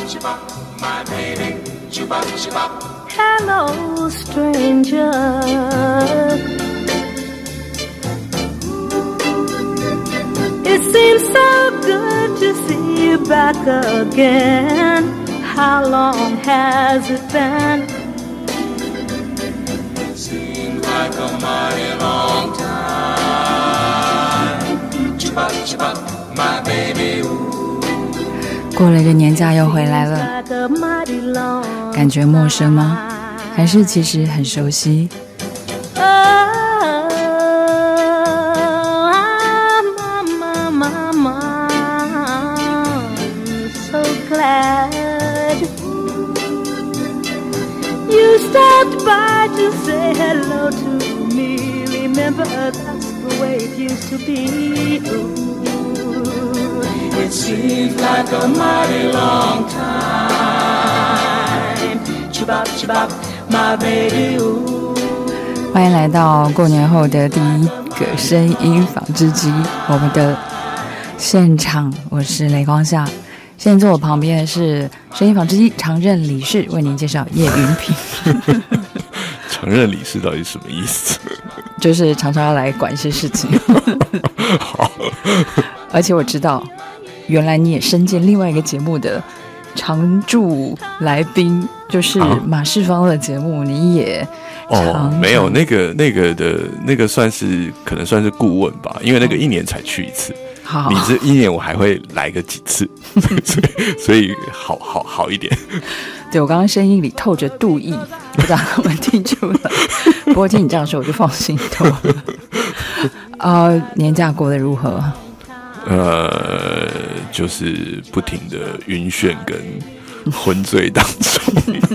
my baby, chupa chupa. Hello, stranger. It seems so good to see you back again. How long has it been? Seems like a mighty long time. Chupa chupa, my baby. 过了一个年假又回来了，感觉陌生吗？还是其实很熟悉 ？So glad you stopped by to say hello to me. Remember, that's the way it used to be. It seems like a mighty long time. Chibop, chibop, my baby. 欢迎来到过年后的第一个声音纺织机，我们的现场，我是雷光夏。现在坐我旁边的是声音纺织机常任理事，为您介绍叶云平。 常任理事到底是什么意思？ 就是常常要来管一些事情。 好， 而且我知道，原来你也身兼另外一个节目的常驻来宾，就是马世芳的节目，你也没有那个算是可能算是顾问吧，因为那个一年才去一次。 好， 你这一年我还会来个几次，所以好一点。 对，我刚刚声音里透着妒意，不知道他们听出来。不过听你这样说，我就放心多了。年假过得如何？ 就是不停的晕眩跟昏醉当中。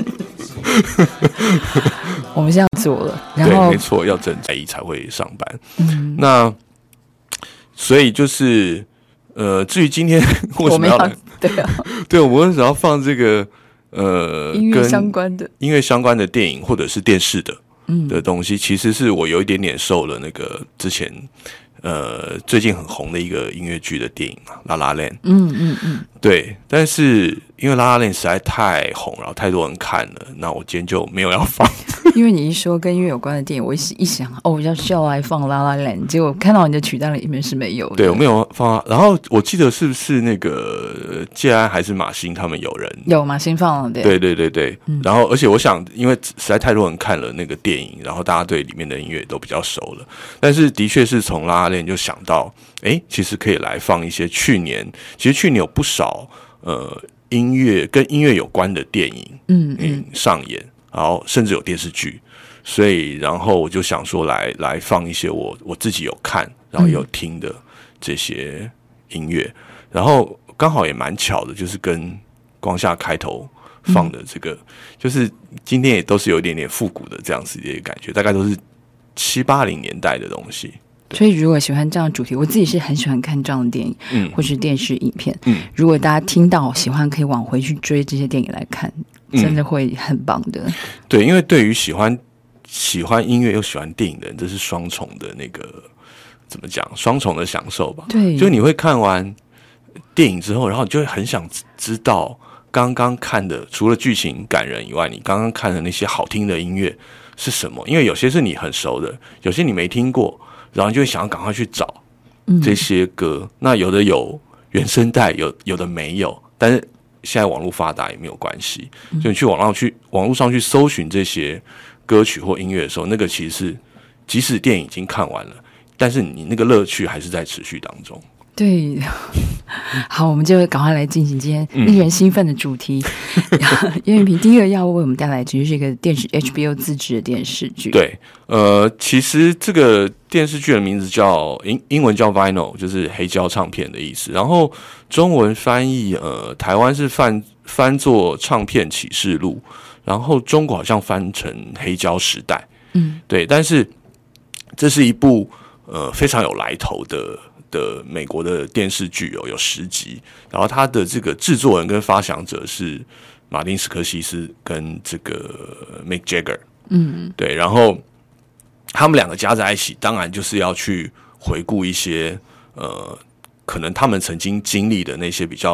我们现在做了，然后对，没错，要正在才会上班。那所以就是至于今天为什么要来，对，我们为什么要放这个音乐相关的音乐相关的电影或者是电视的东西，其实是我有一点点受了那个之前最近很红的一个音乐剧的电影嘛，《La La Land》。对，但是因为《La La Land》实在太红，然后太多人看了，那我今天就没有要放。 因为你一说跟音乐有关的电影，我一想要来放《La La Land》，结果看到你的曲单里面是没有的。 对，我没有放。然后我记得是不是那个介安还是马欣他们有人有马欣放了？对。 然后而且我想，因为实在太多人看了那个电影，然后大家对里面的音乐都比较熟了。但是的确是从《La La Land》就想到，其实可以来放一些去年有不少音乐跟音乐有关的电影上演。然后甚至有电视剧，所以然后我就想说来放一些我自己有看然后有听的这些音乐，然后刚好也蛮巧的，就是跟光夏开头放的这个，就是今天也都是有一点点复古的这样子的一个感觉，大概都是70、80年代的东西。 所以如果喜欢这样的主题，我自己是很喜欢看这样的电影，或是电视影片。如果大家听到喜欢，可以往回去追这些电影来看，真的会很棒的。 对，因为对于喜欢音乐又喜欢电影的人，这是双重的那个怎么讲？双重的享受吧。 对， 就你会看完电影之后，然后你就会很想知道刚刚看的，除了剧情感人以外，你刚刚看的那些好听的音乐是什么？因为有些是你很熟的，有些你没听过。然后你就会想要赶快去找这些歌，那有的有原声带，有的没有，但是现在网络发达也没有关系，就你去网络上去搜寻这些歌曲或音乐的时候，那个其实是即使电影已经看完了，但是你那个乐趣还是在持续当中。 对，好，我们就赶快来进行今天令人兴奋的主题。叶云平第一个要为我们带来，其实是一个电视 HBO 自制的电视剧。 对，其实这个电视剧的名字叫英文叫 Vinyl， 就是黑胶唱片的意思。然后中文翻译，台湾是翻作唱片启示录，然后中国好像翻成黑胶时代。对，但是这是一部非常有来头的美国的电视剧有10集，然后它的这个制作人跟发想者是马丁·史科西斯跟这个 Mick Jagger， 对，然后他们两个加在一起，当然就是要去回顾一些可能他们曾经经历的那些比较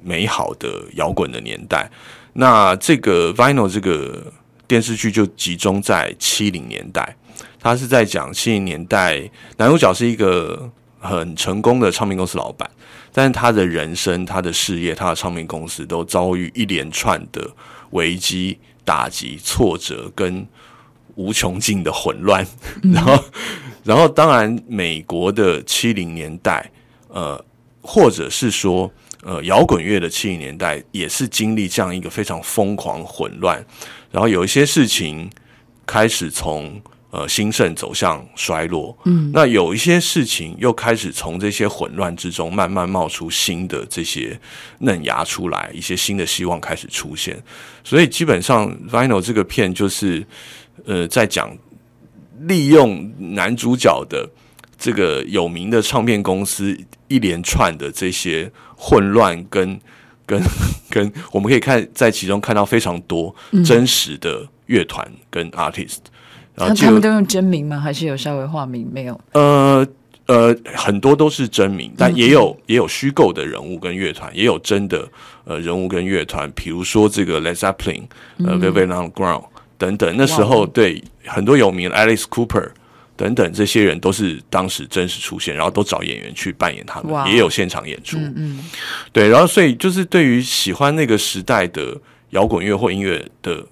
美好的摇滚的年代。那这个 Vinyl 这个电视剧就集中在70年代，他是在讲70年代，男主角是一个很成功的唱片公司老板，但是他的人生、他的事业、他的唱片公司都遭遇一连串的危机、打击、挫折跟无穷尽的混乱。然后当然美国的70年代，或者是说摇滚乐的70年代也是经历这样一个非常疯狂混乱，然后有一些事情开始从兴盛走向衰落，那有一些事情又开始从这些混乱之中慢慢冒出新的这些嫩芽出来，一些新的希望开始出现。所以基本上 Vinyl 这个片就是在讲利用男主角的这个有名的唱片公司一连串的这些混乱跟我们可以在其中看到非常多真实的乐团跟 artist。 他们都用真名吗？还是有稍微化名？没有。 很多都是真名，但也有虚构的人物跟乐团，也有真的人物跟乐团，比如说这个 Led Zeppelin、Velvet Underground 等等。那时候对很多有名的 Alice Cooper 等等这些人都是当时真实出现，然后都找演员去扮演他们，也有现场演出。对，然后所以就是对于喜欢那个时代的摇滚乐或音乐的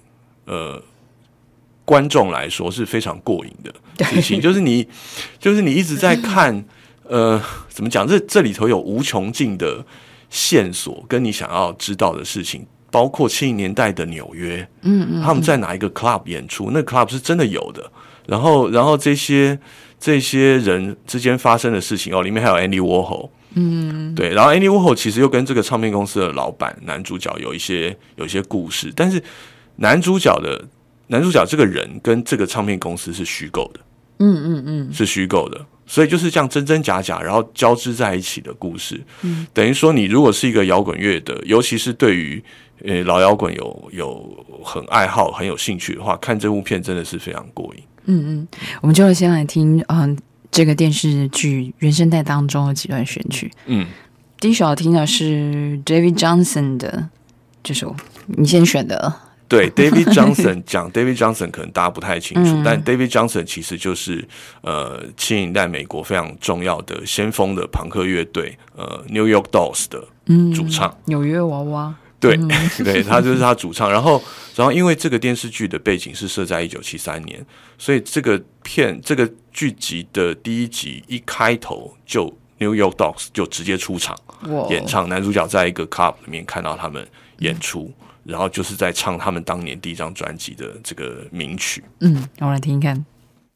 观众来说是非常过瘾的事情，就是你一直在看，怎么讲？这里头有无穷尽的线索，跟你想要知道的事情，包括70年代的纽约，他们在哪一个 club 演出，那 club 是真的有的。然后这些人之间发生的事情，里面还有 Andy Warhol，对，然后 Andy Warhol 其实又跟这个唱片公司的老板男主角有一些故事，但是男主角这个人跟这个唱片公司是虚构的，是虚构的，所以就是这样真真假假，然后交织在一起的故事。等于说，你如果是一个摇滚乐的，尤其是对于老摇滚有很爱好、很有兴趣的话，看这部片真的是非常过瘾。 我们就先来听这个电视剧原声带当中的几段选曲。第一首要听的是 David Johnson 的这首，你先选的。 对 David Johnson 讲 David Johnson 可能大家不太清楚，但 David Johnson 其实就是70年代美国非常重要的先锋的朋克乐队New York Dolls 的主唱， 纽约娃娃。 对，对，他就是他主唱。然后因为这个电视剧的背景是设在1973年，所以这个剧集的第一集一开头就 New York Dolls 就直接出场演唱，男主角在一个 club 里面看到他们演出。然后就是在唱他们当年第一张专辑的这个名曲。 我来听听看。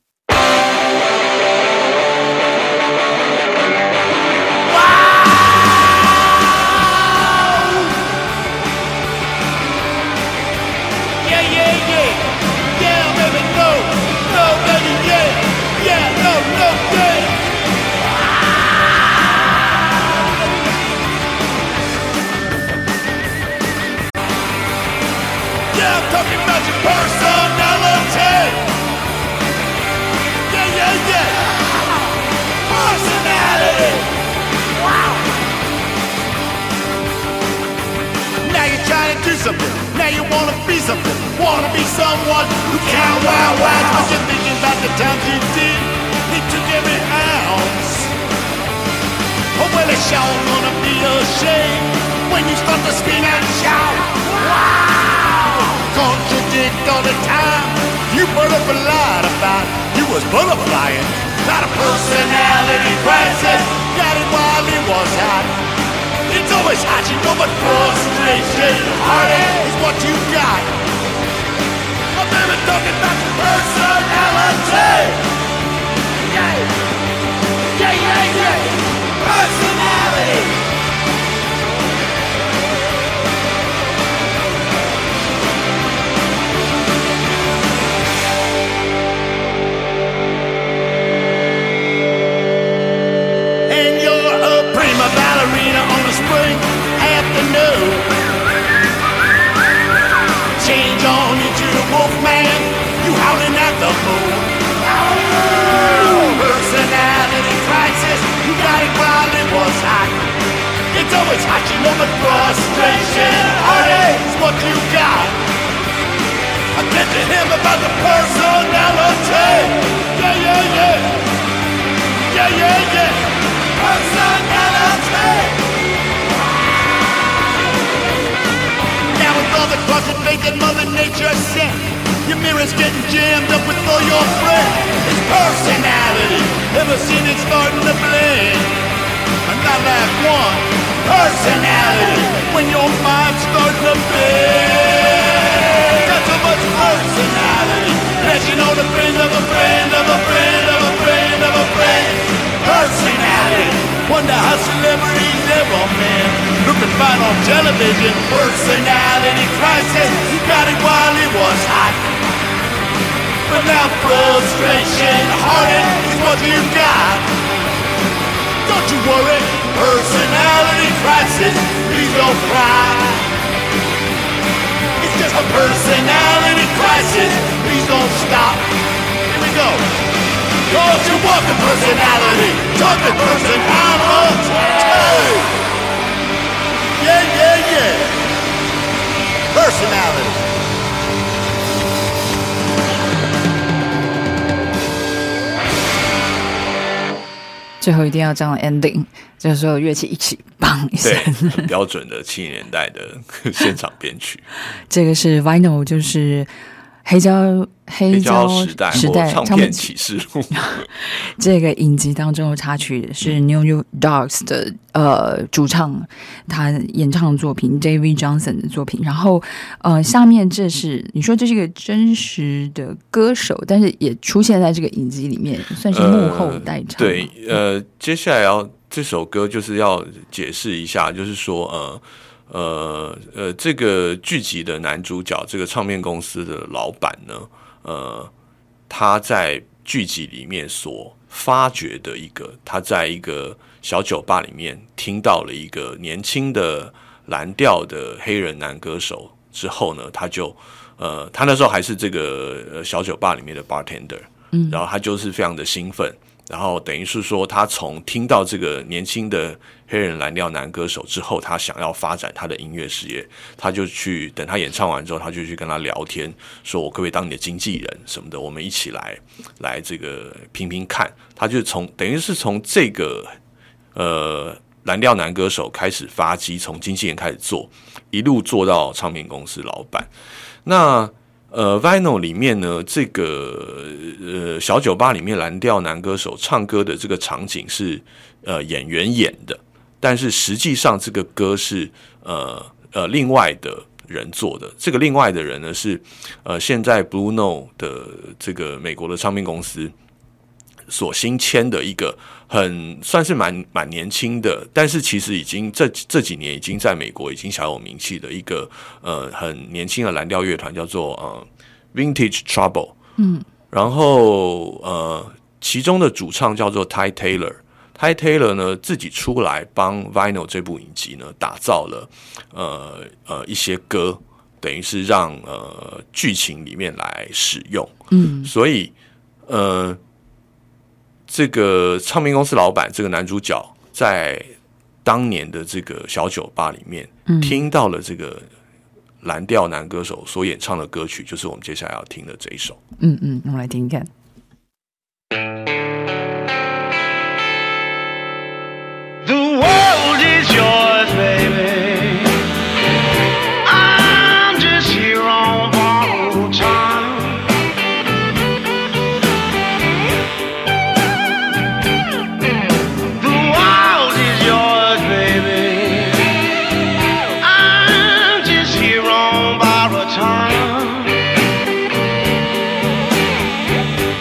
Now you wanna be something, wanna be someone who can wow wow. But you're thinking about the times you did. He took every ounce. Oh well, it's sure gonna be a shame when you start to scream and shout. Wow! Contradict all the time. You put up a lot about you was butterflying, not a personality crisis. Got it while it was hot. It's always hot, you know, but frustration, heartache is what you got. I'm never talking about your personality. Yeah. Personality. And you're a prima ballerina on a spring afternoon. Change on into the wolf man. You howling at the personality. Yeah, yeah, yeah. Yeah, yeah, yeah. Personality. Now with all the crossing faith that Mother Nature sent, your mirror's getting jammed up with all your friends. It's personality. Ever seen it starting to blend? And not like one. Personality. When your mind's starting to bend. Got so much personality. Flashing on a friend of a friend of a friend of a friend of a friend. Personality. Wonder how celebrities ever met. Looking fine on television. Personality crisis. You got it while it was hot. But now frustration, heartache is what you got. Don't you worry, personality crisis, please don't cry. It's just a personality crisis, please don't stop. Here we go. Don't you want the personality? Talk the personality. Yeah, yeah, yeah. Personality. 最后一定要这样的 ending， 就是所有乐器一起砰一声， 对，很标准的70年代的现场编曲。 这个是 Vinyl， 就是黑胶时代唱片启示录这个影集当中的插曲是 New Dogs 的主唱他演唱的作品 David Johnson 的作品，然后下面这是你说这是一个真实的歌手，但是也出现在这个影集里面，算是幕后代唱。 对，接下来这首歌就是要解释一下，就是说这个剧集的男主角，这个唱片公司的老板呢，他在剧集里面所发掘的他在一个小酒吧里面听到了一个年轻的蓝调的黑人男歌手之后呢，他那时候还是这个小酒吧里面的 bartender，然后他就是非常的兴奋。然后等于是说，他从听到这个年轻的黑人蓝调男歌手之后，他想要发展他的音乐事业，他就去等他演唱完之后，他就去跟他聊天，说我可不可以当你的经纪人什么的，我们一起来这个拼拼看。他就等于是从这个蓝调男歌手开始发迹，从经纪人开始做，一路做到唱片公司老板。那Vinyl 里面呢，这个小酒吧里面蓝调男歌手唱歌的这个场景是演员演的，但是实际上这个歌是另外的人做的。这个另外的人呢是现在 Blue Note 的这个美国的唱片公司所新签的一个算是蛮年轻的，但是其实已经这几年已经在美国已经小有名气的一个很年轻的蓝调乐团，叫做Vintage Trouble。然后其中的主唱叫做 Ty Taylor。Ty Taylor 呢自己出来帮 Vinyl 这部影集呢打造了一些歌，等于是让剧情里面来使用。所以这个唱片公司老板这个男主角在当年的这个小酒吧里面听到了这个蓝调男歌手所演唱的歌曲，就是我们接下来要听的这一首。 我们来听听看。 The world is yours, baby. I'm just here on borrowed time. The world is yours, baby. I'm just here on borrowed time.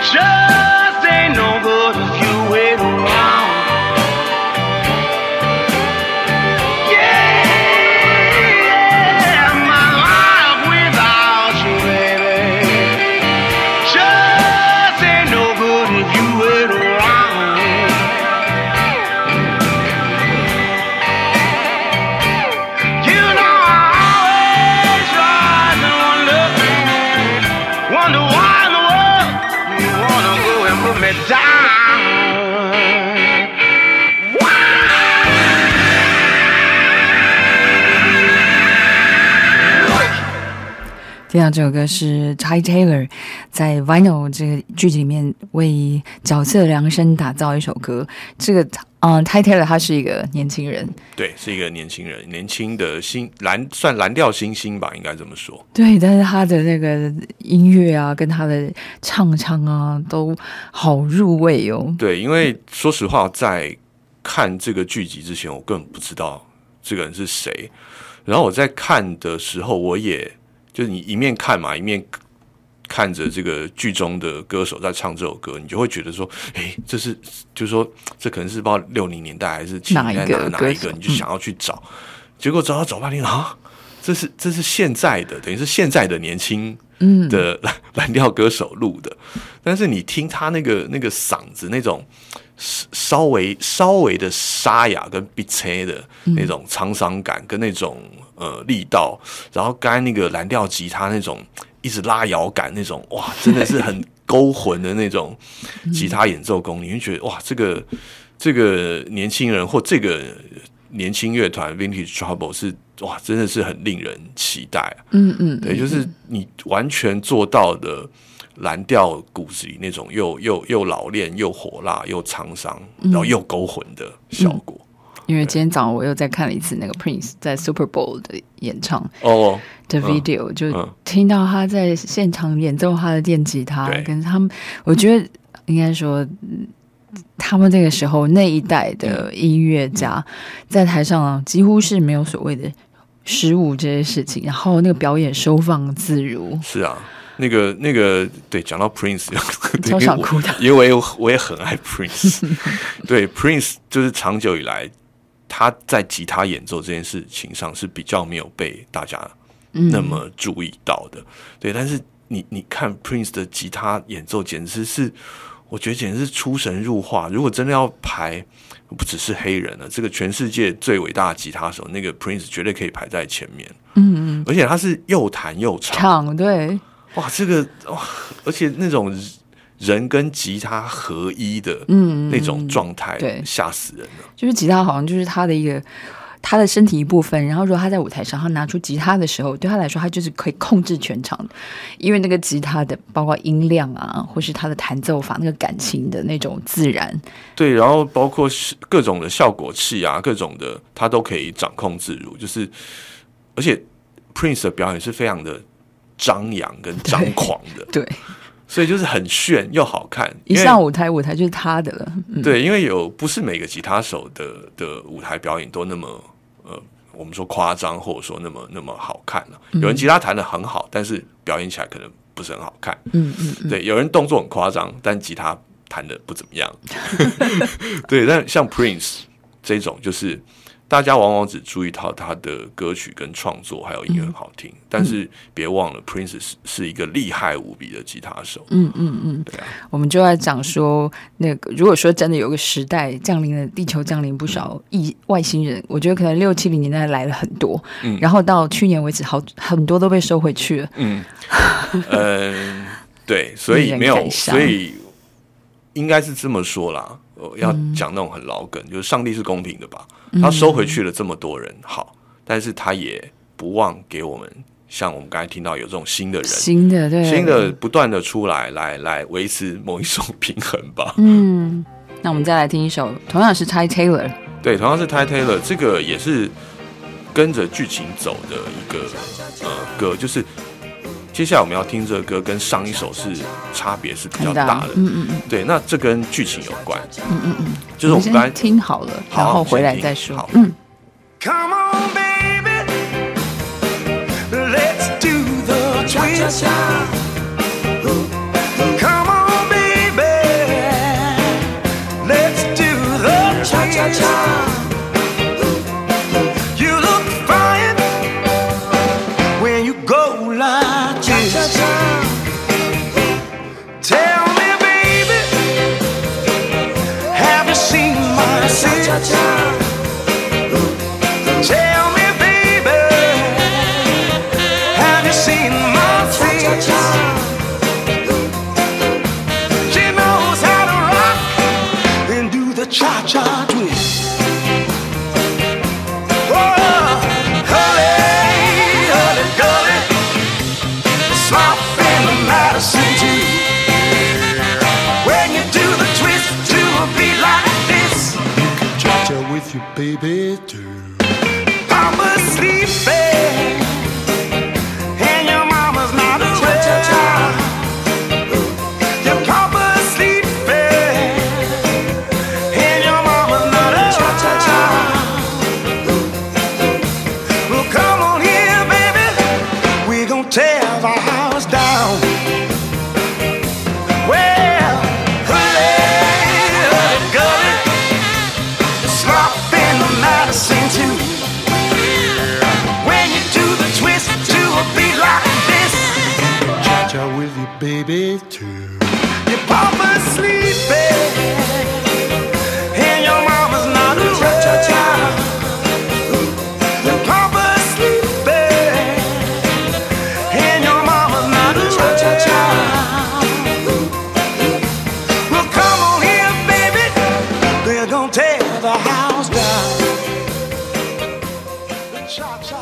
Just ain't no good if you wait around. Yeah, my life without you, baby. Just ain't no good if you wait around. You know I always try to wonder why in the world you wanna go and put me down. 听到这首歌是 Ty Taylor 在 Vinyl 这个剧集里面为角色量身打造一首歌。这个Ty Taylor 他是一个年轻人， 对，是一个年轻人，年轻的算蓝调新星吧，应该这么说。 对，但是他的那个音乐啊，跟他的唱啊，都好入味哦。 对，因为说实话，在看这个剧集之前，我根本不知道这个人是谁。然后我在看的时候，我也就是你一面看嘛，一面看着这个剧中的歌手在唱这首歌，你就会觉得说，这是就是说，这可能是不知道60年代还是70年代哪一个，你就想要去找，结果找半天啊，这是现在的，等于是现在的年轻的蓝调歌手录的，但是你听他那个嗓子那种稍微的沙哑跟鼻塞的那种沧桑感跟那种力道，然后刚才那个蓝调吉他那种一直拉摇感那种，哇，真的是很勾魂的那种吉他演奏功，你会觉得哇，这个年轻人或这个年轻乐团 Vintage Trouble 是哇，真的是很令人期待啊。对，就是你完全做到的蓝调骨子里那种又老练又火辣又沧桑，然后又勾魂的效果。 因为今天早上我又再看了一次那个 Prince 在 Super Bowl 的演唱的 video，就听到他在现场演奏他的电吉他，跟他们，我觉得应该说他们那个时候那一代的音乐家在台上几乎是没有所谓的失误这些事情，然后那个表演收放自如。 是啊。那个，对，讲到 Prince， 超想哭的， 因为我也很爱 Prince。对 ，Prince 就是长久以来他在吉他演奏这件事情上是比较没有被大家那么注意到的。对，但是你看 Prince 的吉他演奏，简直是我觉得简直是出神入化。如果真的要排，不只是黑人了，这个全世界最伟大的吉他手，那个 Prince 绝对可以排在前面。而且他是又弹又唱， 对。 哇，这个哇，而且那种人跟吉他合一的那种状态，对，吓死人了。 就是吉他好像就是他的身体一部分，然后如果他在舞台上他拿出吉他的时候，对他来说他就是可以控制全场的，因为那个吉他的包括音量啊，或是他的弹奏法那个感情的那种自然， 对，然后包括各种的效果器啊，各种的他都可以掌控自如，就是而且 Prince 的表演是非常的张扬跟张狂的， 对， 所以就是很炫又好看。 一上舞台就是他的了。 对，因为不是每个吉他手的舞台表演都那么我们说夸张，或者说那么好看了。有人吉他弹得很好，但是表演起来可能不是很好看。对，有人动作很夸张，但吉他弹得不怎么样。对，但像 Prince 这种就是大家往往只注意到他的歌曲跟创作还有音乐很好听，但是别忘了 Prince 是一个厉害无比的吉他手。对啊， 我们就在讲说，那个如果说真的有个时代地球降临不少外星人，我觉得可能60、70年代来了很多，然后到去年为止很多都被收回去了。 对，所以没有，所以应该是这么说啦。要讲那种很老梗，就是上帝是公平的吧？他收回去了这么多人，好，但是他也不忘给我们，像我们刚才听到有这种新的人，新的不断的出来维持某一种平衡吧。 那我们再来听一首，同样是 Ty Taylor， 对，同样是 Ty Taylor， 这个也是跟着剧情走的一个歌，就是接下来我们要听这个歌，跟上一首是差别是比较大的。对，那这跟剧情有关。就是我们刚才听好了，然后回来再说。 Come on, baby, let's do the twist. Come on, baby. cha-cha twist. Oh, hully, hully, gully, slop in the Madison too. When you do the twist to a beat like this, you can cha-cha with your baby too. Papa's sleeping and your mama's not aware. Your papa's sleeping and your mama's not aware. Well, come on here, baby, we're gonna tear the house down. Well, hully, hully, gully, slop in the Madison too. When you do the twist to a beat like this, cha-cha with your baby too. Your papa's sleeping and your mama's not aware. Cha-cha-cha. Your papa's sleeping and your mama's not aware. Cha-cha-cha. Well, come on here, baby, they're gonna tear the house down. Cha-cha.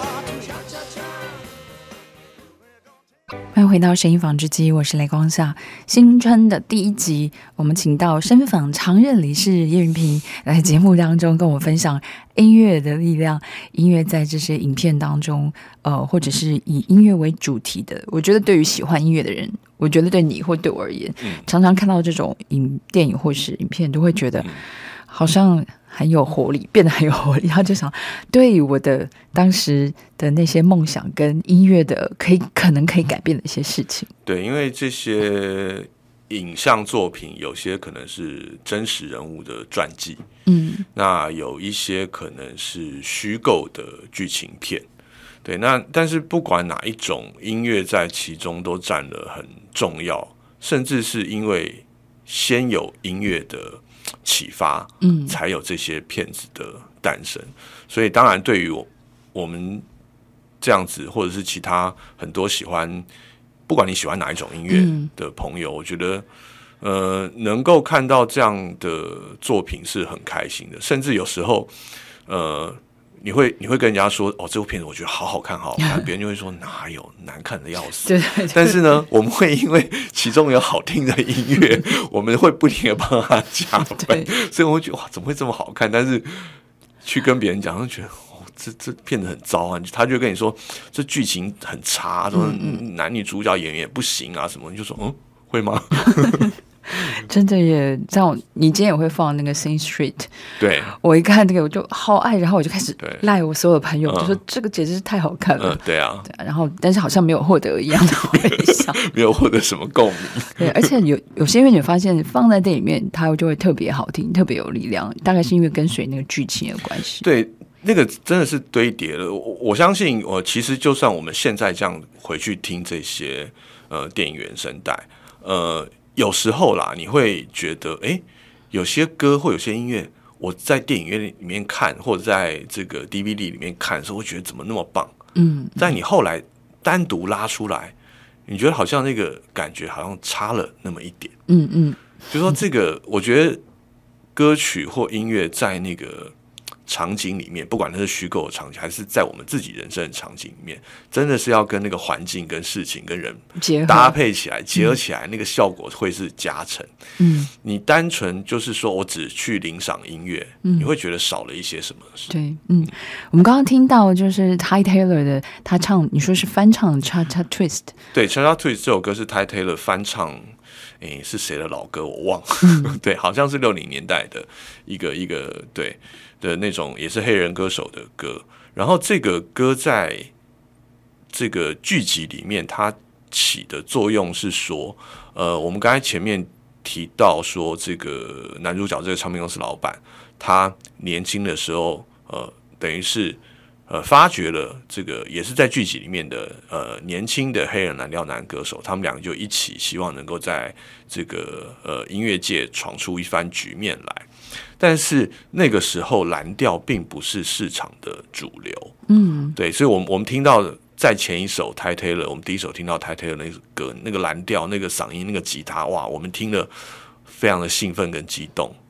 欢迎回到声音纺织机，我是雷光夏。新春的第一集，我们请到身访常任理事叶云平来节目当中跟我分享音乐的力量。音乐在这些影片当中，或者是以音乐为主题的，我觉得对于喜欢音乐的人，我觉得对你或对我而言，常常看到这种电影或是影片，都会觉得好像很有活力，变得很有活力，然后就想对我的当时的那些梦想跟音乐的可能可以改变的一些事情。 对，因为这些影像作品有些可能是真实人物的传记，那有一些可能是虚构的剧情片。对，那但是不管哪一种，音乐在其中都占了很重要，甚至是因为先有音乐的启发，才有这些片子的诞生。所以当然对于我们这样子，或者是其他很多喜欢，不管你喜欢哪一种音乐的朋友，我觉得能够看到这样的作品是很开心的。甚至有时候你会跟人家说，哦，这部片子我觉得好好看好好看，别人就会说哪有，难看的要死。 对对对。 但是呢，我们会因为其中有好听的音乐，我们会不停的帮他加分，所以我会觉得哇，怎么会这么好看？但是去跟别人讲，就觉得哦，这片子很糟啊，他就跟你说这剧情很差，说男女主角演员也不行啊什么，你就说会吗？ 真的耶，这样你今天也会放那个 Sing Street， 对，我一看这个我就好爱，然后我就开始赖我所有的朋友，就说这个简直是太好看了， 对啊， 然后但是好像没有获得一样的回响， 没有获得什么共鸣， 对，而且有些音乐你发现放在电影里面，它就会特别好听，特别有力量，大概是因为跟随那个剧情有关系， 对。那个真的是堆叠了，我相信，其实就算我们现在这样回去听这些电影原声带，有时候啦，你会觉得，有些歌或有些音乐，我在电影院里面看，或者在这个 DVD 里面看的时候，会觉得怎么那么棒？但你后来单独拉出来，你觉得好像那个感觉好像差了那么一点。就说这个，我觉得歌曲或音乐在那个场景里面，不管它是虚构的场景，还是在我们自己人生的场景里面，真的是要跟那个环境、跟事情、跟人搭配起来、结合起来，那个效果会是加成。你单纯就是说我只去欣赏音乐，你会觉得少了一些什么？ 对，我们刚刚听到就是 Ty Taylor 的，他唱，你说是翻唱 Cha-Cha Twist， 对 ，Cha-Cha Twist 这首歌是 Ty Taylor 翻唱。是谁的老歌我忘了，对，好像是60年代的一个对的那种，也是黑人歌手的歌。然后这个歌在这个剧集里面，它起的作用是说，我们刚才前面提到说，这个男主角这个唱片公司老板，他年轻的时候，等于是。发掘了这个也是在剧集里面的年轻的黑人蓝调男歌手，他们两个就一起希望能够在这个音乐界闯出一番局面来。但是那个时候蓝调并不是市场的主流，对，所以我们听到的在前一首 Ty Taylor， 我们第一首听到 Ty Taylor 那个歌，那个蓝调，那个嗓音，那个吉他，哇，我们听了非常的兴奋跟激动。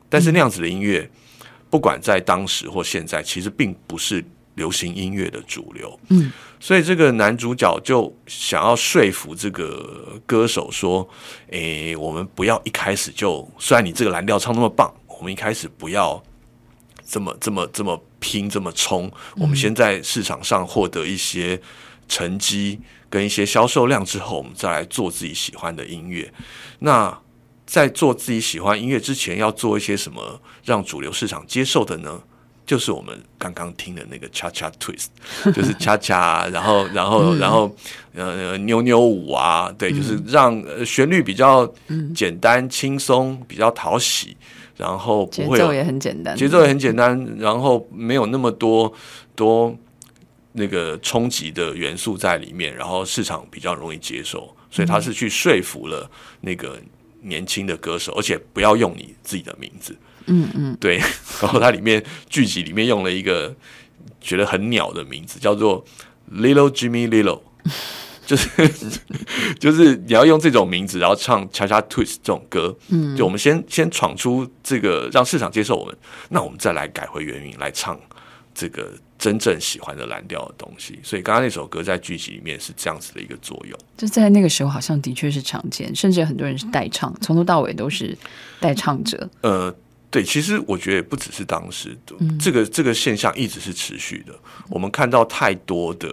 但是那样子的音乐，不管在当时或现在，其实并不是流行音乐的主流。所以这个男主角就想要说服这个歌手说：“我们不要一开始就，虽然你这个蓝调唱那么棒，我们一开始不要这么拼，这么冲。我们先在市场上获得一些成绩跟一些销售量之后，我们再来做自己喜欢的音乐。那在做自己喜欢音乐之前，要做一些什么让主流市场接受的呢？就是我们刚刚听的那个 cha cha twist， 就是恰恰，然后扭扭舞啊，对，就是让旋律比较简单、轻松，比较讨喜，然后不会节奏也很简单， 然后没有那么多那个冲击的元素在里面，然后市场比较容易接受，所以他是去说服了那个年轻的歌手，而且不要用你自己的名字。对，然后它剧集里面用了一个觉得很鸟的名字，叫做 Little Jimmy Little， 就是你要用这种名字，然后唱 Cha Cha Twist 这种歌，就我们先闯出这个，让市场接受我们，那我们再来改回原名来唱这个真正喜欢的蓝调的东西。所以刚刚那首歌在剧集里面是这样子的一个作用， 就在那个时候好像的确是常见，甚至很多人是代唱，从头到尾都是代唱者。 对，其实我觉得也不只是当时的，这个现象一直是持续的。我们看到太多的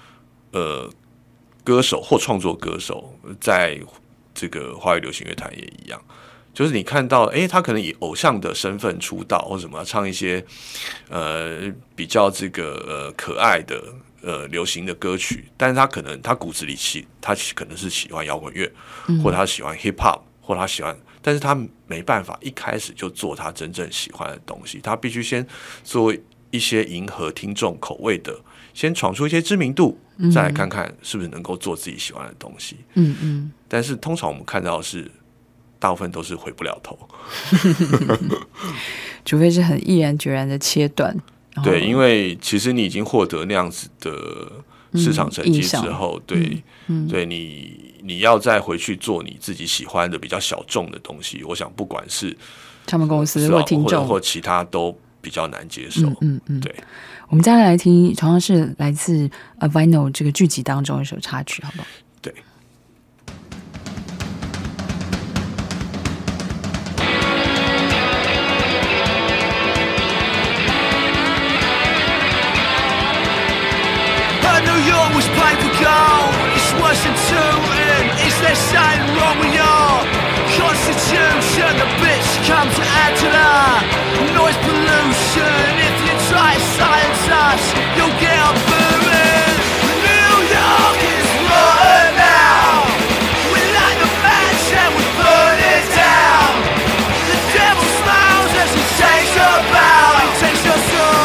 歌手或创作歌手，在这个华语流行乐坛也一样，就是你看到，他可能以偶像的身份出道，或者什么唱一些比较这个可爱的流行的歌曲，但是他可能他骨子里他可能是喜欢摇滚乐，或者他喜欢 hip hop， 或者他喜欢。但是他没办法一开始就做他真正喜欢的东西，他必须先做一些迎合听众口味的，先闯出一些知名度，再来看看是不是能够做自己喜欢的东西。但是通常我们看到的是，大部分都是回不了头， 除非是很毅然决然的切断。 对，因为其实你已经获得那样子的市场成绩之后，对，你要再回去做你自己喜欢的比较小众的东西，我想不管是唱片公司或听众或其他都比较难接受。对， 我们再来听，同样是来自《Vinyl》这个剧集当中一首插曲，好不好？ 对。 There's something wrong with your constitution. The bitch come to add to the noise pollution. If you try to silence us, you'll get a booming. New York is rotten now. We light the match and we burn it down. The devil smiles as he takes your bow. He takes your soul.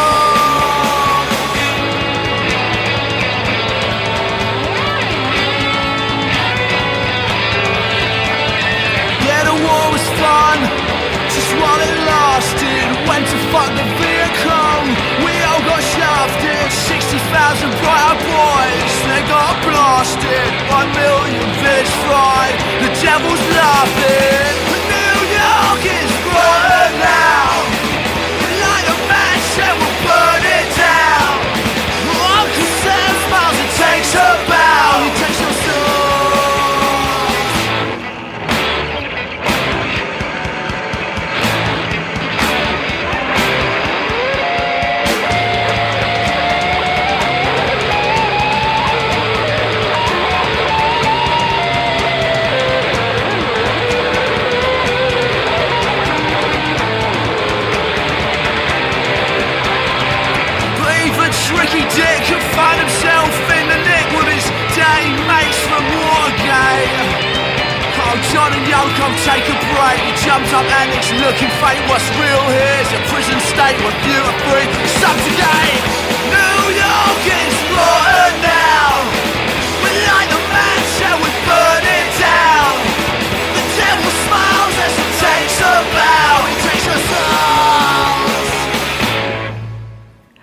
Just while it lasted, went to fuck the Viacom. We all got shafted, 60,000 bright boys, they got blasted. 1 million village fried, the devil's laughing. New York is rotten now. We light a match and we'll burn it down. Uncle Sam smiles and takes her bow. He takes your soul. Tricky dick could find himself in the nick with his day mates from Watergate. Oh, John and Yoko take a break. He jumped up and it's looking fake. What's real here is a prison state where beautifully subjugate. New York is rotten now. We light the match and we burn it down. The devil smiles as he takes a bow. He takes a soul.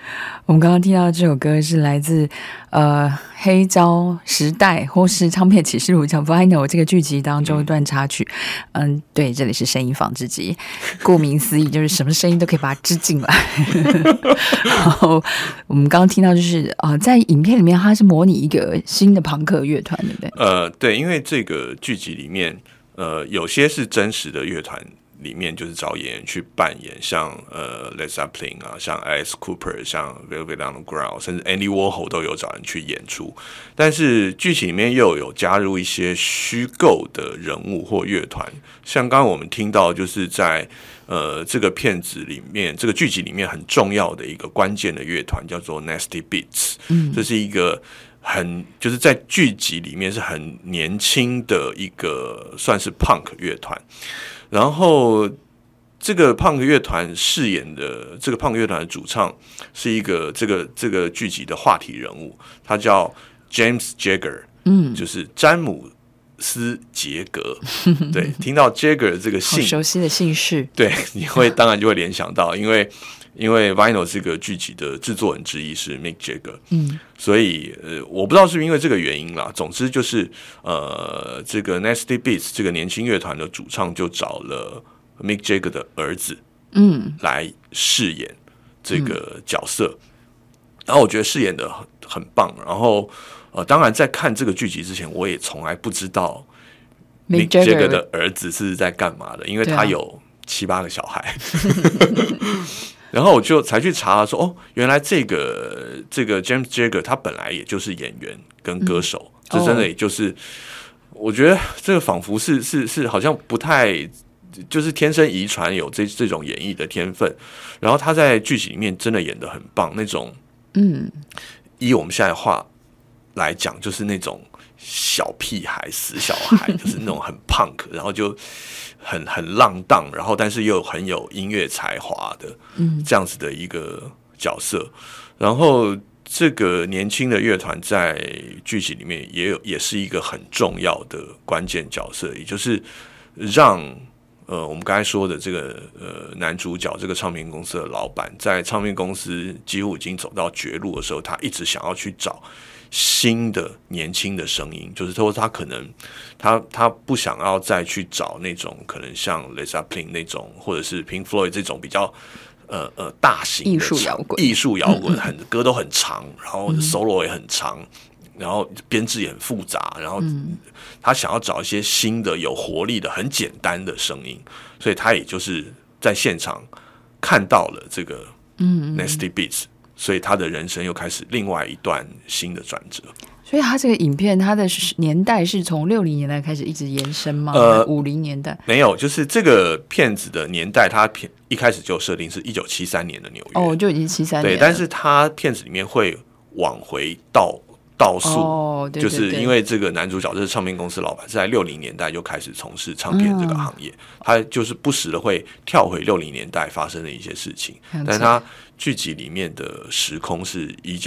我们刚刚听到这首歌是来自黑胶时代或是唱片启示录叫 Vinyl 这个剧集当中一段插曲。对，这里是声音纺织机，顾名思义就是什么声音都可以把它织进来。然后我们刚刚听到就是在影片里面它是模拟一个新的朋克乐团，对不对？ 对，因为这个剧集里面有些是真实的乐团。里面就是找演员去扮演，像Led Zeppelin 啊，像 Alice Cooper， 像 Velvet Underground， 甚至 Andy Warhol 都有找人去演出。但是剧情里面又有加入一些虚构的人物或乐团，像刚刚我们听到，就是在这个片子里面，这个剧集里面很重要的一个关键的乐团叫做 Nasty Beats，这是一个就是在剧集里面是很年轻的一个算是 punk 乐团。然后，这个punk乐团饰演的这个punk乐团的主唱是一个这个剧集的话题人物，他叫 James Jagger， 就是詹姆斯杰格。对，听到 Jagger 这个姓， 好熟悉的姓氏， 对，你当然就会联想到，因为 Vinyl 这个剧集的制作人之一是 Mick Jagger，所以我不知道是不是因为这个原因啦。总之就是这个 Nasty Beats 这个年轻乐团的主唱就找了 Mick Jagger 的儿子，来饰演这个角色。然后我觉得饰演的很棒。然后当然在看这个剧集之前，我也从来不知道 Mick Jagger 的儿子是在干嘛的，因为他有7-8个小孩。然后我就才去查说，原来这个 James Jagger 他本来也就是演员跟歌手，这真的也就是，我觉得这个仿佛是好像不太，就是天生遗传有这种演绎的天分。然后他在剧集里面真的演得很棒，那种以我们现在话来讲，就是那种小屁孩、死小孩，就是那种很 punk， 然后就很浪荡，然后但是又很有音乐才华的这样子的一个角色。然后这个年轻的乐团在剧集里面也是一个很重要的关键角色，也就是让我们刚才说的这个男主角这个唱片公司的老板，在唱片公司几乎已经走到绝路的时候，他一直想要去找新的年轻的声音，就是说他可能他不想要再去找那种可能像 Led Zeppelin 那种或者是 Pink Floyd 这种比较大型的艺术摇滚，歌都很长，然后 solo 也很长，然后编制也很复杂，然后他想要找一些新的有活力的很简单的声音，所以他也就是在现场看到了这个Nasty Beats，所以他的人生又开始另外一段新的转折。 所以他这个影片，他的年代是从60年代开始一直延伸吗？50年代没有，就是这个片子的年代，他一开始就设定是1973年的纽约， 就已经73年了。 对，但是他片子里面会往回倒数， 对对对， 就是因为这个男主角这是唱片公司老板，是在60年代就开始从事唱片这个行业，他就是不时的会跳回60年代发生的一些事情，但他剧集里面的时空是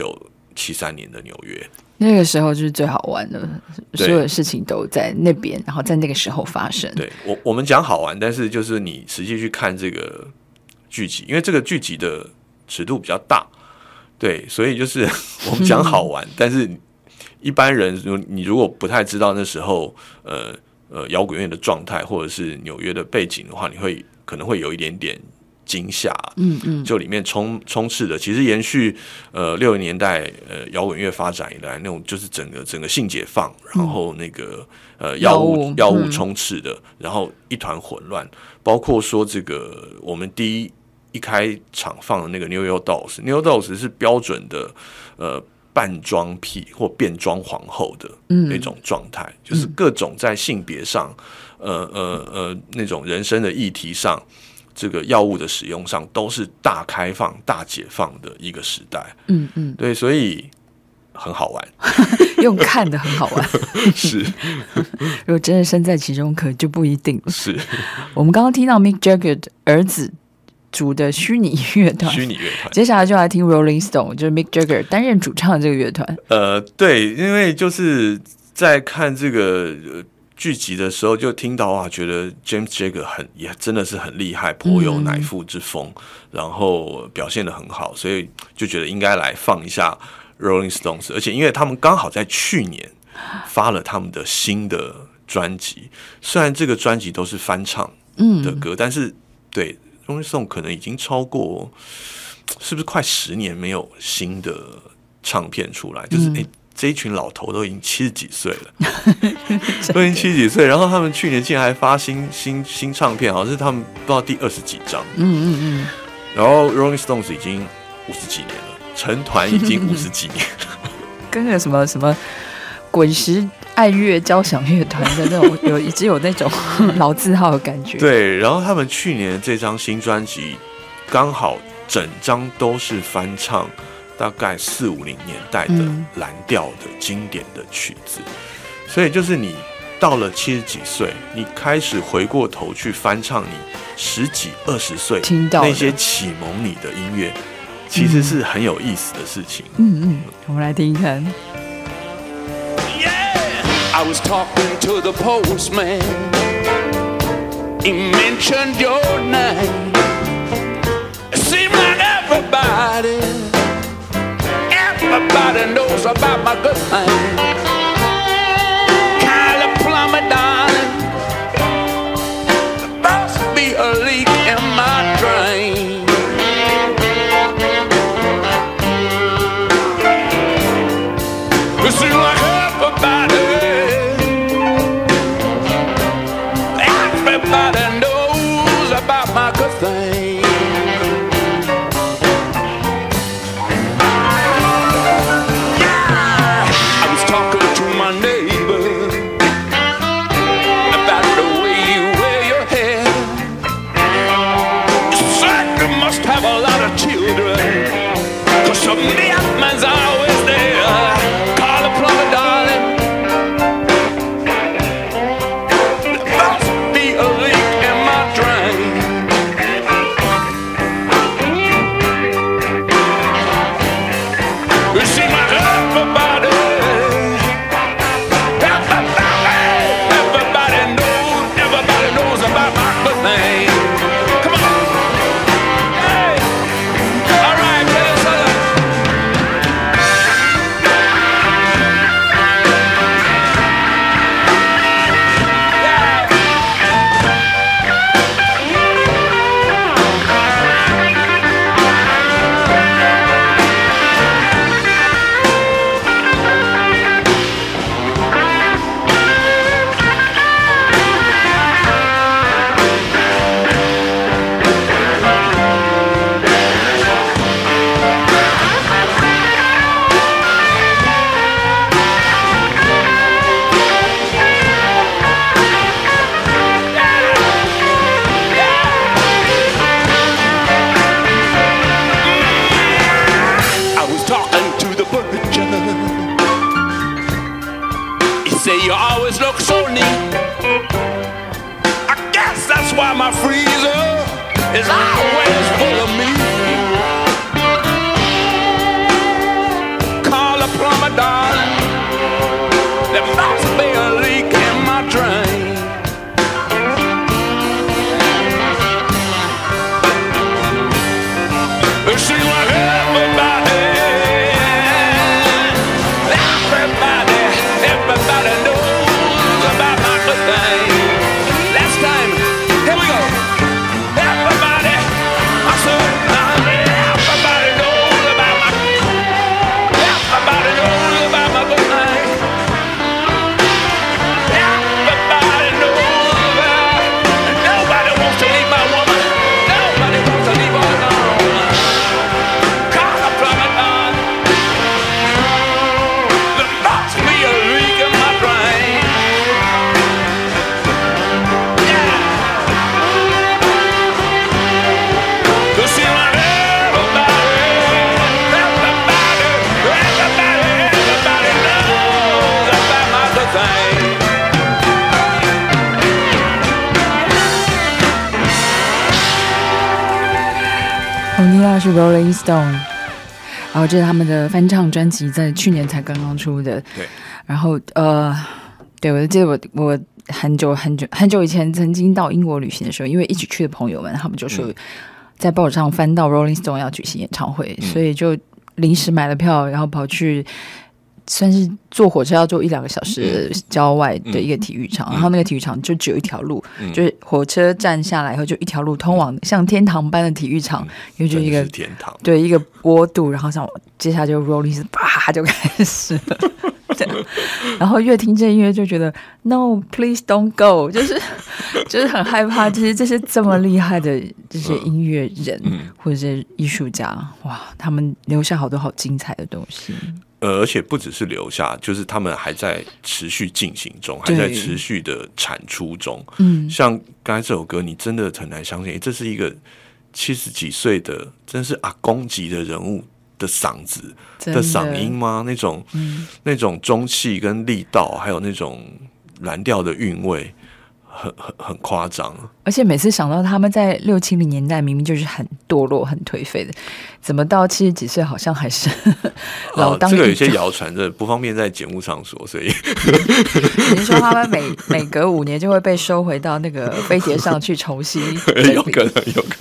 1973年的纽约。 那个时候就是最好玩的，所有的事情都在那边，然后在那个时候发生。 对，我们讲好玩，但是就是你实际去看这个剧集，因为这个剧集的尺度比较大，对，所以就是我们讲好玩，但是一般人你如果不太知道那时候摇滚乐的状态或者是纽约的背景的话，你可能会有一点点惊吓，就里面充斥的，其实延续60年代摇滚乐发展以来那种，就是整个性解放，然后那个药物充斥的，然后一团混乱，包括说这个我们一开场放的那个 New York Dolls 是标准的扮装癖或变装皇后的那种状态，就是各种在性别上那种人生的议题上，这个药物的使用上都是大开放、大解放的一个时代。对，所以很好玩， 用看的很好玩。 是， 如果真的身在其中，可就不一定了。 是， 我们刚刚听到 Mick Jagger 的儿子组的虚拟乐团，接下来就来听 Rolling Stone， 就是 Mick Jagger 担任主唱的这个乐团。 对，因为就是在看这个剧集的时候就听到啊，觉得 James Jagger 也真的是很厉害，颇有乃父之风，然后表现得很好，所以就觉得应该来放一下 Rolling Stones， 而且因为他们刚好在去年发了他们的新的专辑，虽然这个专辑都是翻唱的歌，但是对 Rolling Stones 可能已经超过，是不是快10年没有新的唱片出来？就是这一群老头都已经70几岁了，都已经70几岁，然后他们去年竟然还发新唱片，好像是他们不知道第20几张。然后 Rolling Stones 已经50几年了，成团已经50几年了， 跟个什么滚石爱乐交响乐团的那种已经有那种老字号的感觉。 对，然后他们去年这张新专辑刚好整张都是翻唱大概40-50年代的蓝调的经典的曲子，所以就是你到了70几岁，你开始回过头去翻唱你10几20岁听到那些启蒙你的音乐，其实是很有意思的事情。 我们来听一看。 I was talking to the postman. He mentioned your name. It seemed like everybody knows about my good thing. Kylie Plummer, darling, there must be a leak in my drain. It seems like everybody knows about my good thing. Yeah, I was talking to my neighbor about the way you wear your hair. You certainly must have a lot of children, 'cause some man's always there. Call a plumber, darling. Why my freezer is always full of me. Call a plumber, darling. There must be a leak in my drain. It seems like everybody knows about my good thing. Last time. Everybody knows about my good thing. Everybody knows about. Nobody wants to leave my woman. Nobody wants to leave her alone. Call a plumber, darling. There must be a leak in my brain. 我们听到是 Rolling Stone， 然后这是他们的翻唱专辑，在去年才刚刚出的。 对， 然后对，我记得我很久以前曾经到英国旅行的时候，因为一起去的朋友们，他们就说在报纸上翻到 Rolling Stone 要举行演唱会，所以就临时买了票，然后跑去。算是坐火车要坐1-2个小时郊外的一个体育场，然后那个体育场就只有一条路，就是火车站下来以后就一条路通往像天堂般的体育场，因为就是一个天堂， 对一个坡度，然后像接下来就 Rolling 啪就开始了。然后越听这音乐就觉得 No please don't go， 就是很害怕，就是这些这么厉害的这些音乐人或者是艺术家，哇，他们留下好多好精彩的东西。 而且不只是留下，就是他们还在持续进行中，还在持续的产出中。像刚才这首歌，你真的很难相信，这是一个70几岁的，真是阿公级的人物的嗓子的嗓音吗？那种中气跟力道，还有那种蓝调的韵味，很夸张。 而且每次想到他们在60、70年代明明就是很堕落、很颓废的，怎么到70几岁好像还是老当益壮？ 这个有些谣传的不方便在节目上说，所以你是说他们每隔5年就会被收回到那个飞碟上去重新？ 有可能。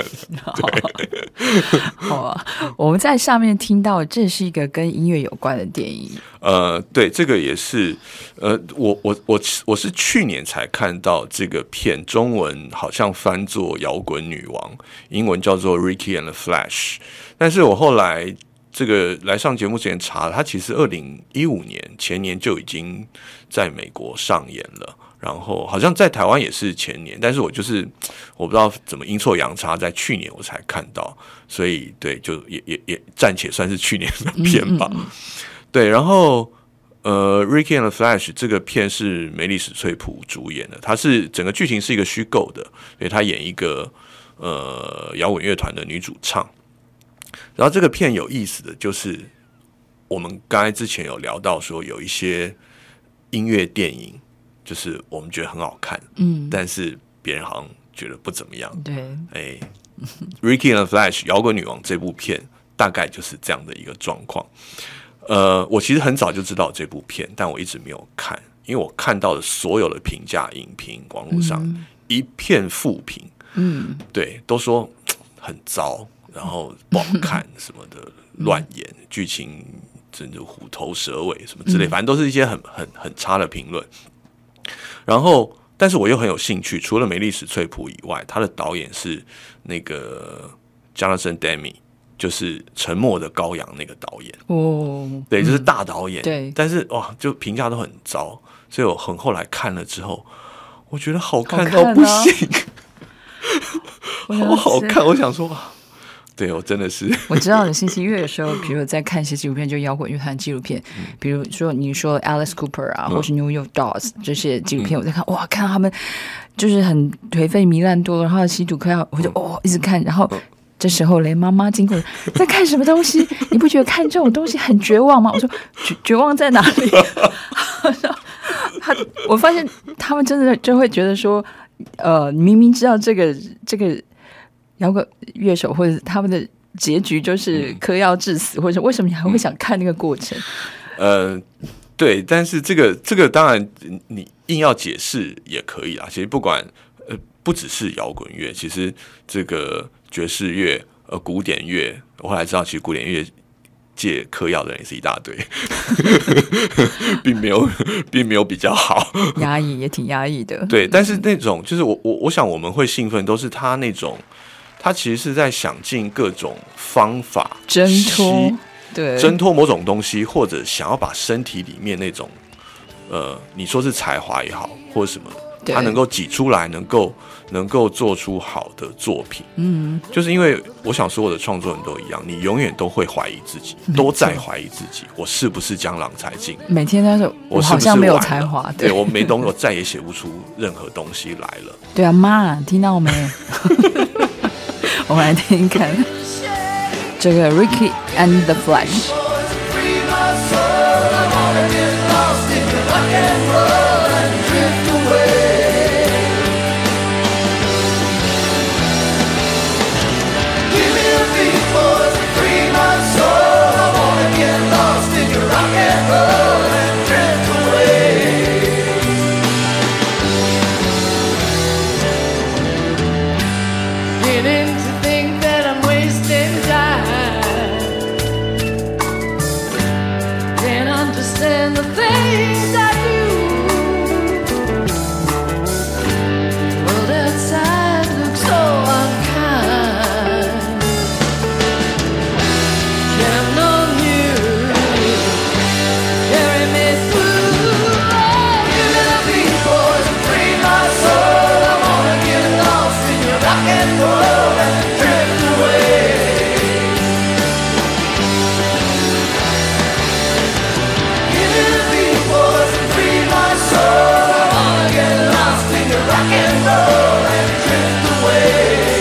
好啊，我们在上面听到这是一个跟音乐有关的电影。 对，这个也是，我是去年才看到这个片，中文好像翻作《摇滚女王》，英文叫做《Ricky and the Flash》。但是我后来这个来上节目之前查了，它其实2015年前年就已经在美国上演了。然后好像在台湾也是前年，但是我不知道怎么阴错阳差，在去年我才看到，所以对，就也暂且算是去年的片吧。对，然后Ricky and the Flash 这个片是梅丽史翠普主演的，它是整个剧情是一个虚构的，所以他演一个摇滚乐团的女主唱。然后这个片有意思的就是，我们刚才之前有聊到说有一些音乐电影。就是我们觉得很好看，但是别人好像觉得不怎么样。 对 ，Ricky and the Flash 摇滚女王这部片大概就是这样的一个状况。我其实很早就知道这部片，但我一直没有看，因为我看到的所有的评价、影评，网络上一片负评，对，都说很糟，然后不好看什么的，乱演，剧情真的虎头蛇尾什么之类，反正都是一些很差的评论。然后，但是我又很有兴趣，除了梅丽史翠普以外，他的导演是那个 Jonathan Demme， 就是《沉默的羔羊》那个导演。对，就是大导演。 对， 但是哇，就评价都很糟，所以我后来看了之后，我觉得好看到不行，好看。我想说，对，我真的是我知道你星期月的时候，比如在看一些纪录片，就摇滚乐团纪录片，比如说你说 Alice Cooper 啊，或是 New York Dolls 这些纪录片，我在看，哇，看到他们就是很颓废糜烂多了，然后吸毒嗑药，我就一直看，然后这时候雷妈妈经过，在看什么东西？你不觉得看这种东西很绝望吗？我说绝望在哪里？我发现他们真的就会觉得说，明明知道这个摇滚乐手或者他们的结局就是嗑药致死，或者为什么你还会想看那个过程？ 对，但是这个当然你硬要解释也可以啦。其实不只是摇滚乐，其实这个爵士乐、古典乐，我后来知道，其实古典乐界嗑药的人也是一大堆，并没有比较好， 压抑也挺压抑的。 对，但是那种就是我想我们会兴奋，都是他那种。他其实是在想尽各种方法挣脱某种东西，或者想要把身体里面那种你说是才华也好，或者什么，他能够挤出来，能够做出好的作品。就是因为我想所有的创作人都一样，你永远都会怀疑自己，都在怀疑自己，我是不是江郎才尽？ 每天都是我好像没有才华， 对我没东西，我再也写不出任何东西来了。 对啊，妈，听到没？我们来听听看这个 Ricky and the Flash。 beginning to think that I'm wasting time. Can't understand the things I do. The world outside looks so unkind. Count on you, carry me through. Oh, give me the beat, boys, and free my soul. I wanna get lost in your rock and roll and drift away. Give me the beat, boys, and free my soul. I wanna get lost in your rock and roll and drift away.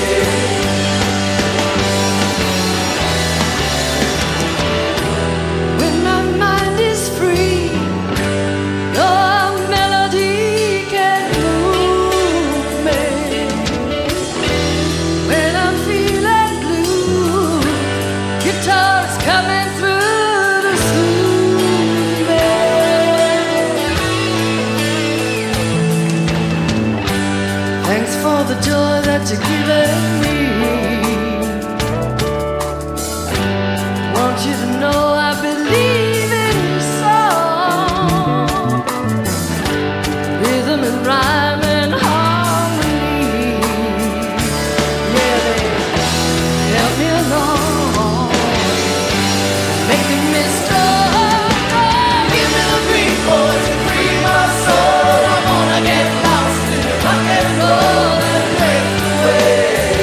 When my mind is free, your melody can move me. When I'm feeling blue, guitar's coming through to soothe me. Thanks for the joy that you're giving me. Want you to know I believe in your song. Rhythm and rhyme and harmony. Yeah, they help me along, making me strong. Give me the beat, boys, and free my soul. I wanna get lost in the rock and roll and drift away.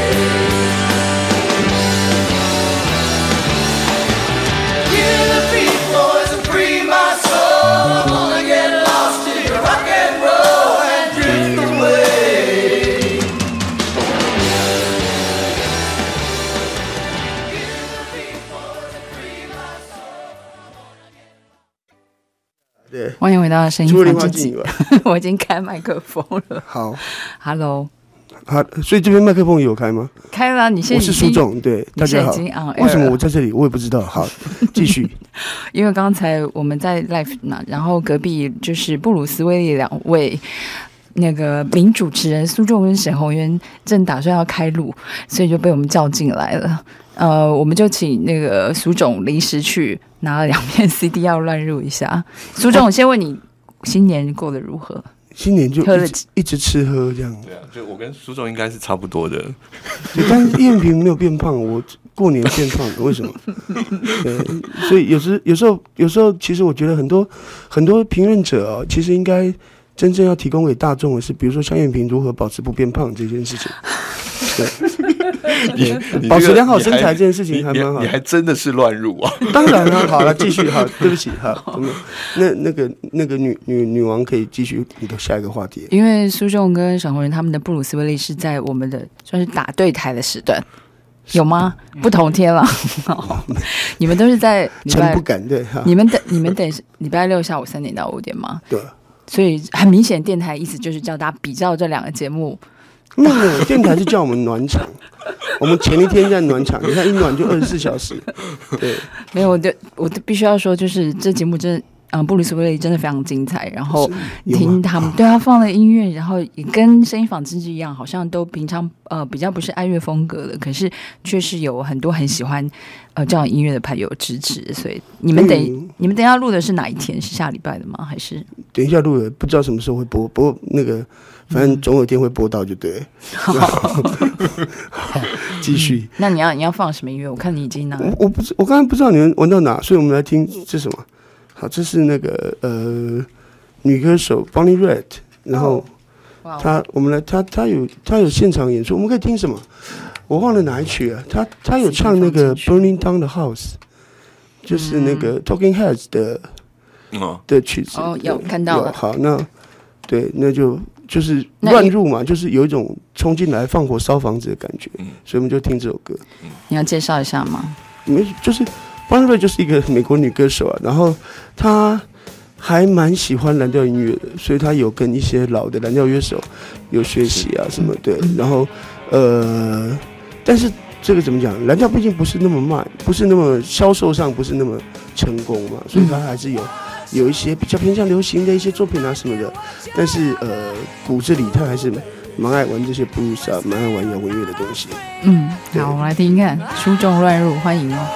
Give me the beat, boys, and free my soul. I wanna get lost in your rock and roll and drift away. 对， 欢迎回到声音除了零房之己花镜以外， 我已经开麦克风了。 好， Hello， 好，所以这边麦克风也有开吗？ 开了，你现我在已经是苏总，对，大家好你现在已经 on air 了。 为什么我在这里？我也不知道。好，继续。 因为刚才我们在 live 呢，然后隔壁就是布鲁斯威利两位那个名主持人苏仲跟沈宏渊正打算要开录，所以就被我们叫进来了。我们就请那个苏总临时去拿了2片 CD 要乱入一下。苏总，我先问你，新年过得如何？ 新年就喝了一直吃喝这样。 对啊，就我跟苏总应该是差不多的。 对，但是燕平没有变胖，我过年变胖了，为什么？对，所以有时候，其实我觉得很多评论者哦，其实应该真正要提供给大众的是，比如说像燕平如何保持不变胖这件事情。对， 你保持良好身材这件事情还蛮好的。 你还真的是乱入啊！ 当然了，好了，继续好，对不起，好，那个女王可以继续你的下一个话题。 因为苏仲跟沈宏渊他们的布鲁斯威利是在我们的算是打对台的时段，有吗？不同天了，你们都是在礼拜真不敢对哈。 你们等礼拜6下午3点到5点吗？ 对， 所以很明显，电台意思就是叫大家比较这2个节目。 那个电台是叫我们暖场，我们前一天在暖场，你看一暖就24小时。对， 没有，我必须要说，就是这节目真的，布鲁斯威利真的非常精彩。然后听他们对他放的音乐，然后也跟声音纺织机一样，好像都平常比较不是爱乐风格的，可是却是有很多很喜欢这样音乐的朋友支持。所以你们等一下录的是哪一天？是下礼拜的吗？还是等一下录的，不知道什么时候会播，不过那个反正总有一天会播到就对了。好，继续。 那你要放什么音乐？我看你已经拿我刚才不知道你们玩到哪，所以我们来听这是什么。好，这是那个女歌手 Bonnie Raitt， 然后她有现场演出，我们可以听什么？我忘了哪一曲啊？她有唱那个 Burning Down the House， 就是那个 Talking Heads 的曲子。 哦，有看到了。 好，对，那就是乱入嘛，就是有一种冲进来放火烧房子的感觉，所以我们就听这首歌。 你要介绍一下吗？ 就是 Bonnie Raitt 就是一个美国女歌手啊，然后她还蛮喜欢蓝调音乐的，所以她有跟一些老的蓝调乐手有学习啊什么对，然后但是这个怎么讲？蓝调毕竟不是那么卖，不是那么销售上不是那么成功嘛，所以她还是有一些比较偏向流行的一些作品啊什么的，但是骨子里她还是蛮爱玩这些布鲁斯啊，蛮爱玩摇滚乐的东西。 好，我们来听听看，书中乱入，欢迎哦。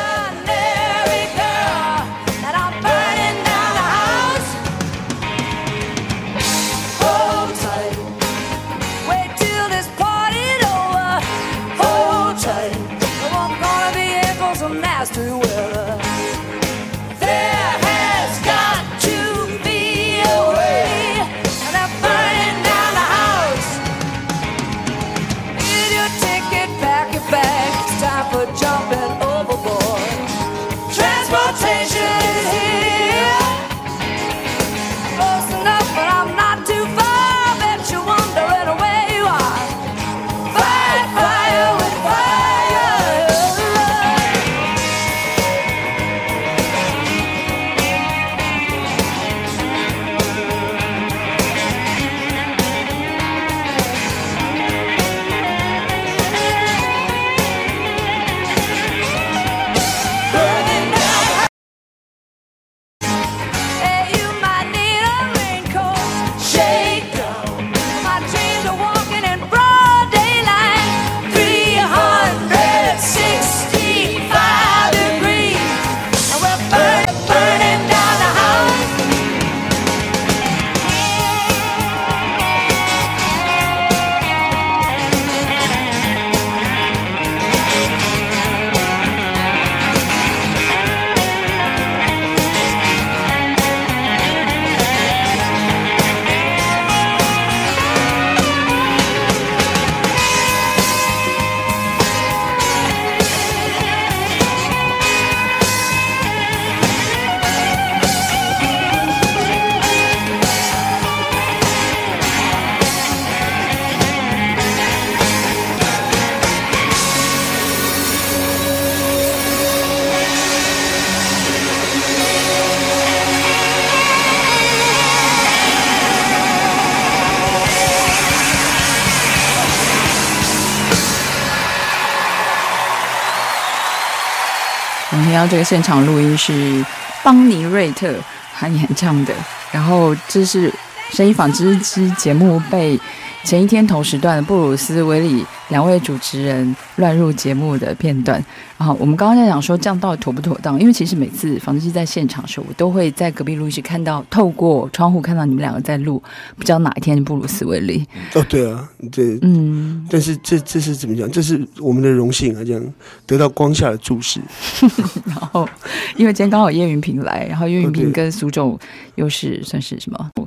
我们听到这个现场录音是邦尼瑞特他演唱的，然后这是声音纺织机节目被前一天同时段的布鲁斯威利两位主持人乱入节目的片段。然后我们刚刚在讲说这样到底妥不妥当，因为其实每次纺织机在现场的时候，我都会在隔壁录音室看到，透过窗户看到你们两个在录，不知道哪一天布鲁斯威利。 哦，对啊，对，但是这是怎么讲？这是我们的荣幸啊，这样得到光下的注视。 然后因为今天刚好叶云平来，然后叶云平跟苏仲又是算是什么？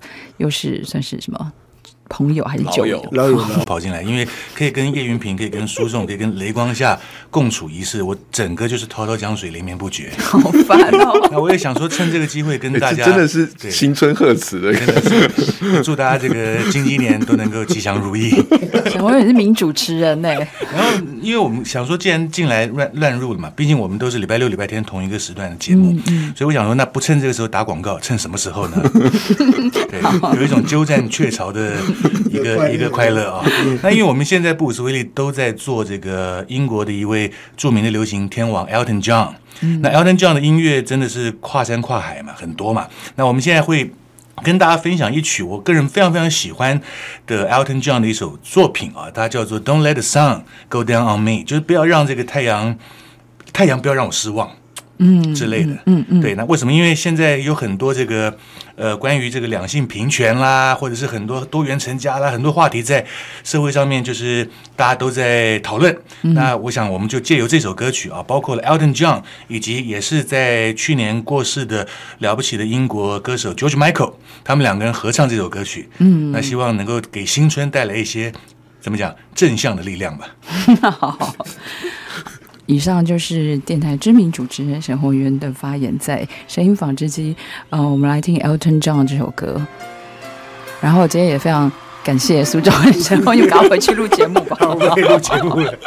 朋友还是旧友？ 老友跑进来，因为可以跟叶云平，可以跟苏仲，可以跟雷光夏共处一室，我整个就是滔滔江水连绵不绝， 好烦哦。 那我也想说，趁这个机会跟大家， 真的是新春贺词的， 真的是祝大家这个新一年都能够吉祥如意。 小朋友也是名主持人呢。 然后，因为我们想说，既然进来乱入了嘛，毕竟我们都是礼拜六、礼拜天同一个时段的节目，所以我想说，那不趁这个时候打广告，趁什么时候呢？对，有一种鸠占鹊巢的一个快乐啊。那因为我们现在布鲁斯威利都在做这个英国的一位著名的流行天王 Elton John。那 Elton John 的音乐真的是跨山跨海嘛，很多嘛。那我们现在会跟大家分享一曲我个人非常非常喜欢的 Elton John 的一首作品啊，它叫做 Don't Let the Sun Go Down on Me， 就是不要让这个太阳不要让我失望。之类的，对，那为什么？因为现在有很多这个关于这个两性平权啦，或者是很多多元成家啦，很多话题在社会上面就是大家都在讨论。那我想我们就借由这首歌曲啊，包括了 Elton John， 以及也是在去年过世的了不起的英国歌手 George Michael， 他们两个人合唱这首歌曲。那希望能够给新春带来一些怎么讲正向的力量吧。 好。以上就是电台知名主持人沈宏源的发言，在声音纺织机。我们来听 Elton John 这首歌。然后今天也非常感谢苏州和沈宏源，赶快回去录节目吧。 我可以录节目了。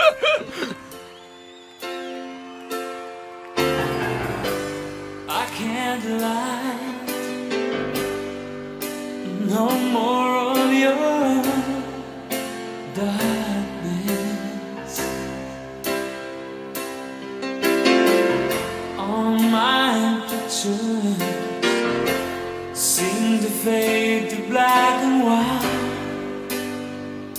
I can't lie, no more of your darkness. All my pictures seem to fade to black and white.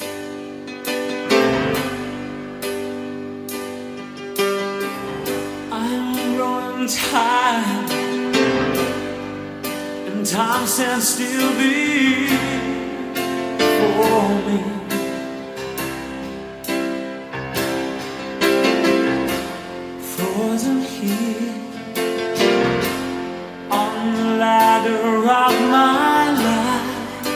time, and time stands still before me. Frozen here on the ladder of my life.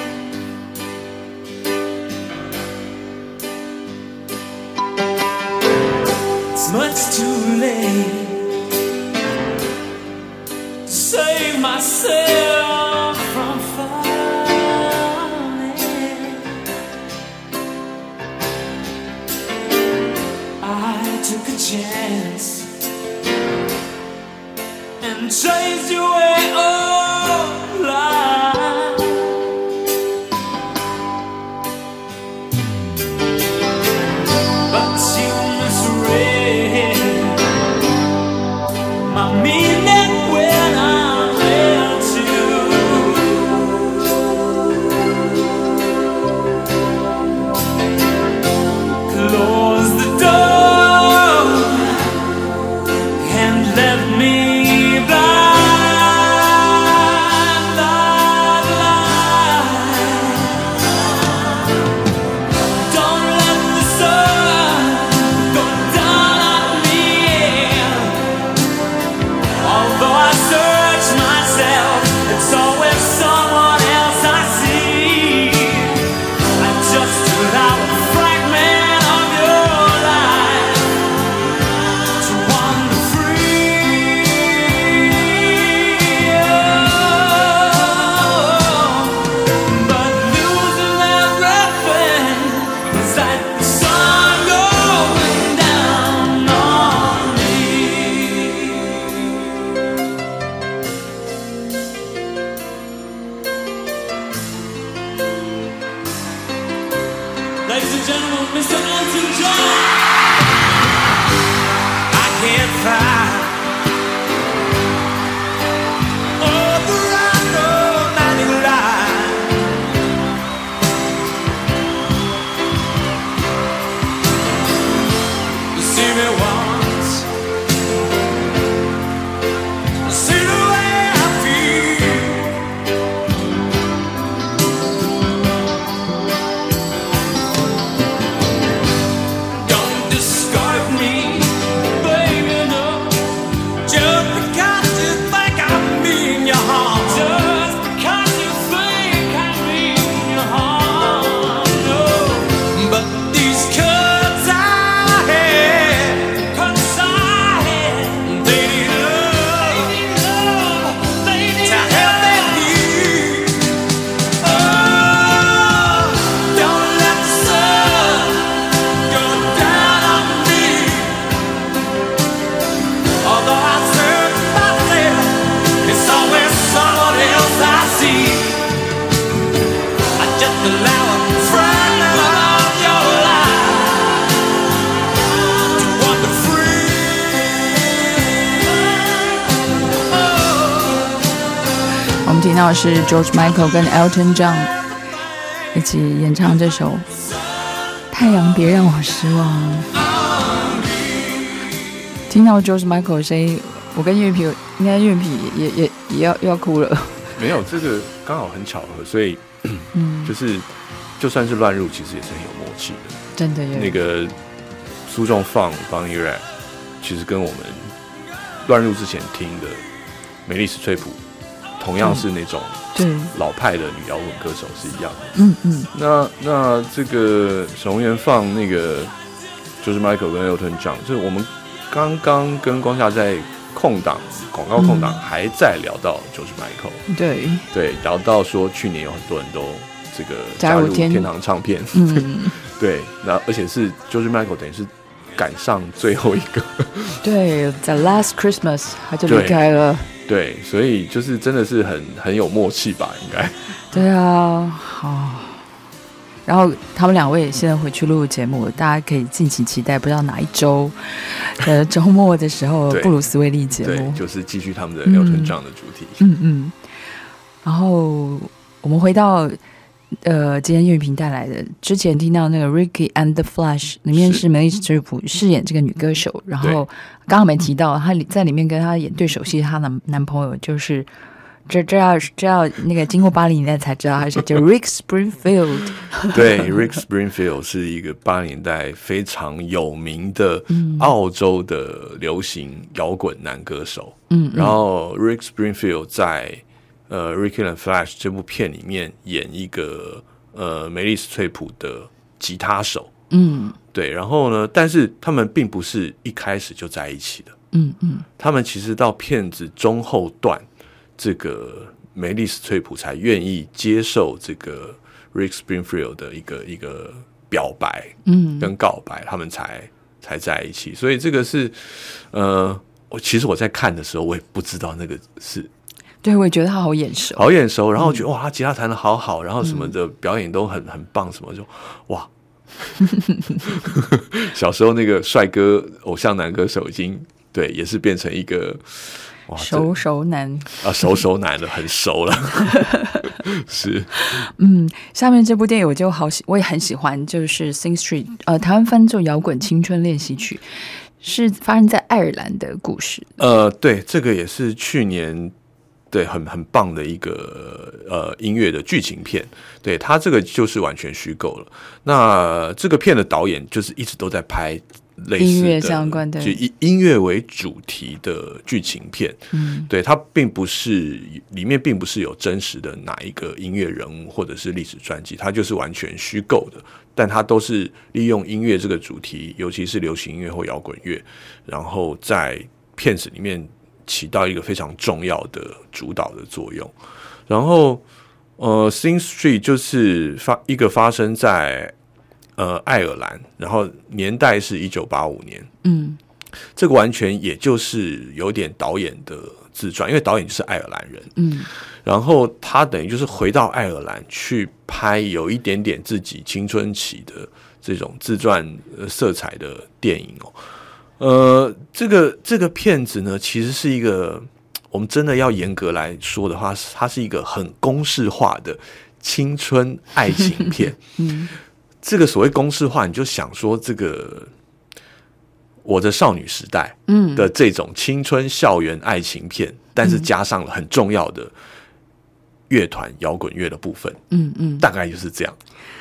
It's much too late to save myself from falling. I took a chance and chased you away alive. But you misread my meaning when I left you. Close the door and let me blind the light. Don't let the sun go down on me. Although I search myself, it's always someone else I see. I just allow a fragment of your life to wander free. But losing everything is like the sun going down on me. Ladies and gentlemen, Mr. Elton John. I can't find the right romantic line. You see me once, see the way I feel. Don't discard me, baby, no. Just because you think I mean you harm. Just because you think I mean you harm. No, but these cuts I had, they need love, they need to help me heal. Oh, don't let the sun go down on me. Although I search myself, it's always someone else I see. I just allow a fragment of your life to wander free. 我们听到的是 George Michael 跟 Elton John 一起演唱这首《太阳别让我失望》。听到 George Michael 的声音，我跟岳平应该岳平也要哭了。 没有，这个刚好很巧合，所以就是就算是乱入，其实也是很有默契的。 真的耶。 那个苏仲放 Bonnie Raitt， 其实跟我们乱入之前听的梅丽史翠普，同样是那种对老派的女摇滚歌手是一样的。那这个沈宏源放那个就是 Michael 跟 Elton John， 就是我们刚刚跟光夏在广告空档还在聊到就是 Michael， 对，聊到说去年有很多人都这个加入天堂唱片，对，那而且是就是 Michael 等于是赶上最后一个， 对 ，The Last Christmas 他就离开了， 对，所以就是真的是很有默契吧，应该。 对啊，好。然后他们两位现在回去录节目，大家可以敬请期待，不知道哪一周的周末的时候，布鲁斯威利节目， 对，就是继续他们的 Elton John 的主题。 然后我们回到今天乐评带来的，之前听到那个 Ricky and the Flash 里面是梅丽史翠普饰演这个女歌手，然后刚刚没提到她在里面跟她演对手戏，她的男朋友就是这要那个经过80年代才知道他是叫 Rick Springfield。 对，Rick Springfield 是一个80年代非常有名的澳洲的流行摇滚男歌手。然后 Rick Springfield 在Ricky and Flash 这部片里面演一个梅丽史翠普的吉他手。对，然后呢，但是他们并不是一开始就在一起的。他们其实到片子中后段，这个梅丽史翠普才愿意接受这个 Rick Springfield 的一个表白，跟告白，他们才在一起。所以这个是其实我在看的时候，我也不知道那个是。 对，我也觉得他好眼熟， 好眼熟。然后觉得哇，他吉他弹得好好，然后什么的表演都很棒，什么就哇。小时候那个帅哥偶像男歌手已经对，也是变成一个熟男啊，熟男了，很熟了。是， 下面这部电影我也很喜欢，就是 Sing Street， 台湾翻作摇滚青春练习曲，是发生在爱尔兰的故事。 对，这个也是去年对很棒的一个音乐的剧情片。对，它这个就是完全虚构了。那这个片的导演就是一直都在拍类似的音乐相关的， 就以音乐为主题的剧情片。对，它并不是里面并不是有真实的哪一个音乐人物或者是历史传记，它就是完全虚构的。但它都是利用音乐这个主题，尤其是流行音乐或摇滚乐，然后在片子里面起到一个非常重要的主导的作用。然后Sing Street 就是一个发生在爱尔兰，然后年代是1985年。这个完全也就是有点导演的自传，因为导演就是爱尔兰人。然后他等于就是回到爱尔兰去拍有一点点自己青春期的这种自传色彩的电影这个片子呢，其实是一个我们真的要严格来说的话，它是一个很公式化的青春爱情片。这个所谓公式化，你就想说这个我的少女时代的这种青春校园爱情片，但是加上了很重要的乐团摇滚乐的部分。大概就是这样。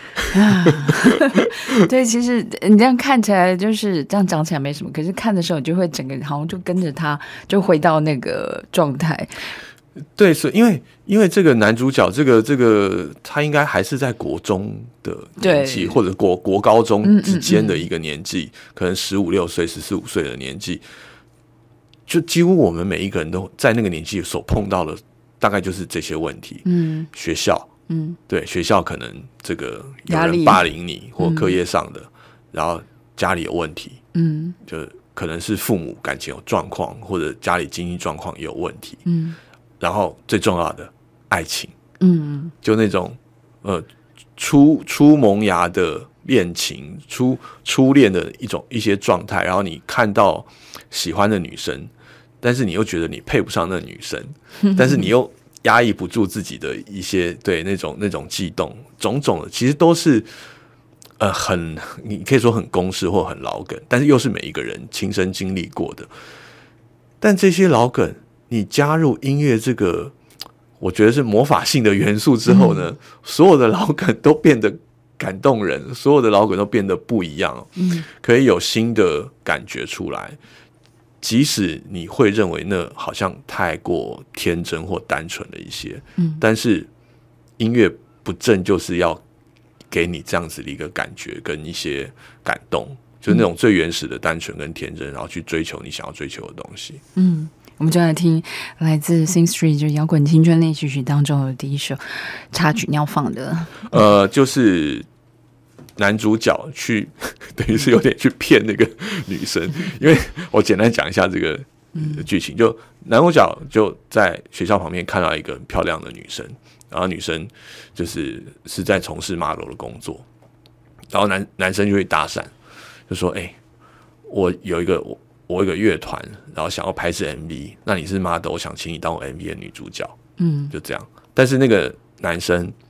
对，其实你这样看起来就是这样讲起来没什么，可是看的时候你就会整个好像就跟着他就回到那个状态。 对，是因为这个男主角这个他应该还是在国中的年纪，或者国高中之间的一个年纪，可能15、16岁、14、15岁的年纪，就几乎我们每一个人都在那个年纪所碰到的，大概就是这些问题。学校，对，学校可能这个有人霸凌你，或课业上的，然后家里有问题，就可能是父母感情有状况，或者家里经济状况也有问题，然后最重要的爱情，就那种初萌芽的恋情，初恋的一些状态，然后你看到喜欢的女生，但是你又觉得你配不上那女生，但是你又压抑不住自己的一些对那种悸动，种种的其实都是你可以说很公式或很老梗，但是又是每一个人亲身经历过的。但这些老梗你加入音乐这个我觉得是魔法性的元素之后呢，所有的老梗都变得感动人，所有的老梗都变得不一样，可以有新的感觉出来，即使你会认为那好像太过天真或单纯了一些，但是音乐不正就是要给你这样子的一个感觉跟一些感动，就是那种最原始的单纯跟天真，然后去追求你想要追求的东西。 我们就来听来自 Sing Street 就是摇滚青春练习曲当中的第一首插曲，你要放的就是男主角去等于是有点去骗那个女生，因为我简单讲一下这个剧情，就男主角就在学校旁边看到一个很漂亮的女生，然后女生是在从事 model 的工作，然后男生就会搭讪，就说我有一个乐团，然后想要拍摄 MV， 那你是 model， 我想请你当我 MV 的女主角。就这样。但是那个男生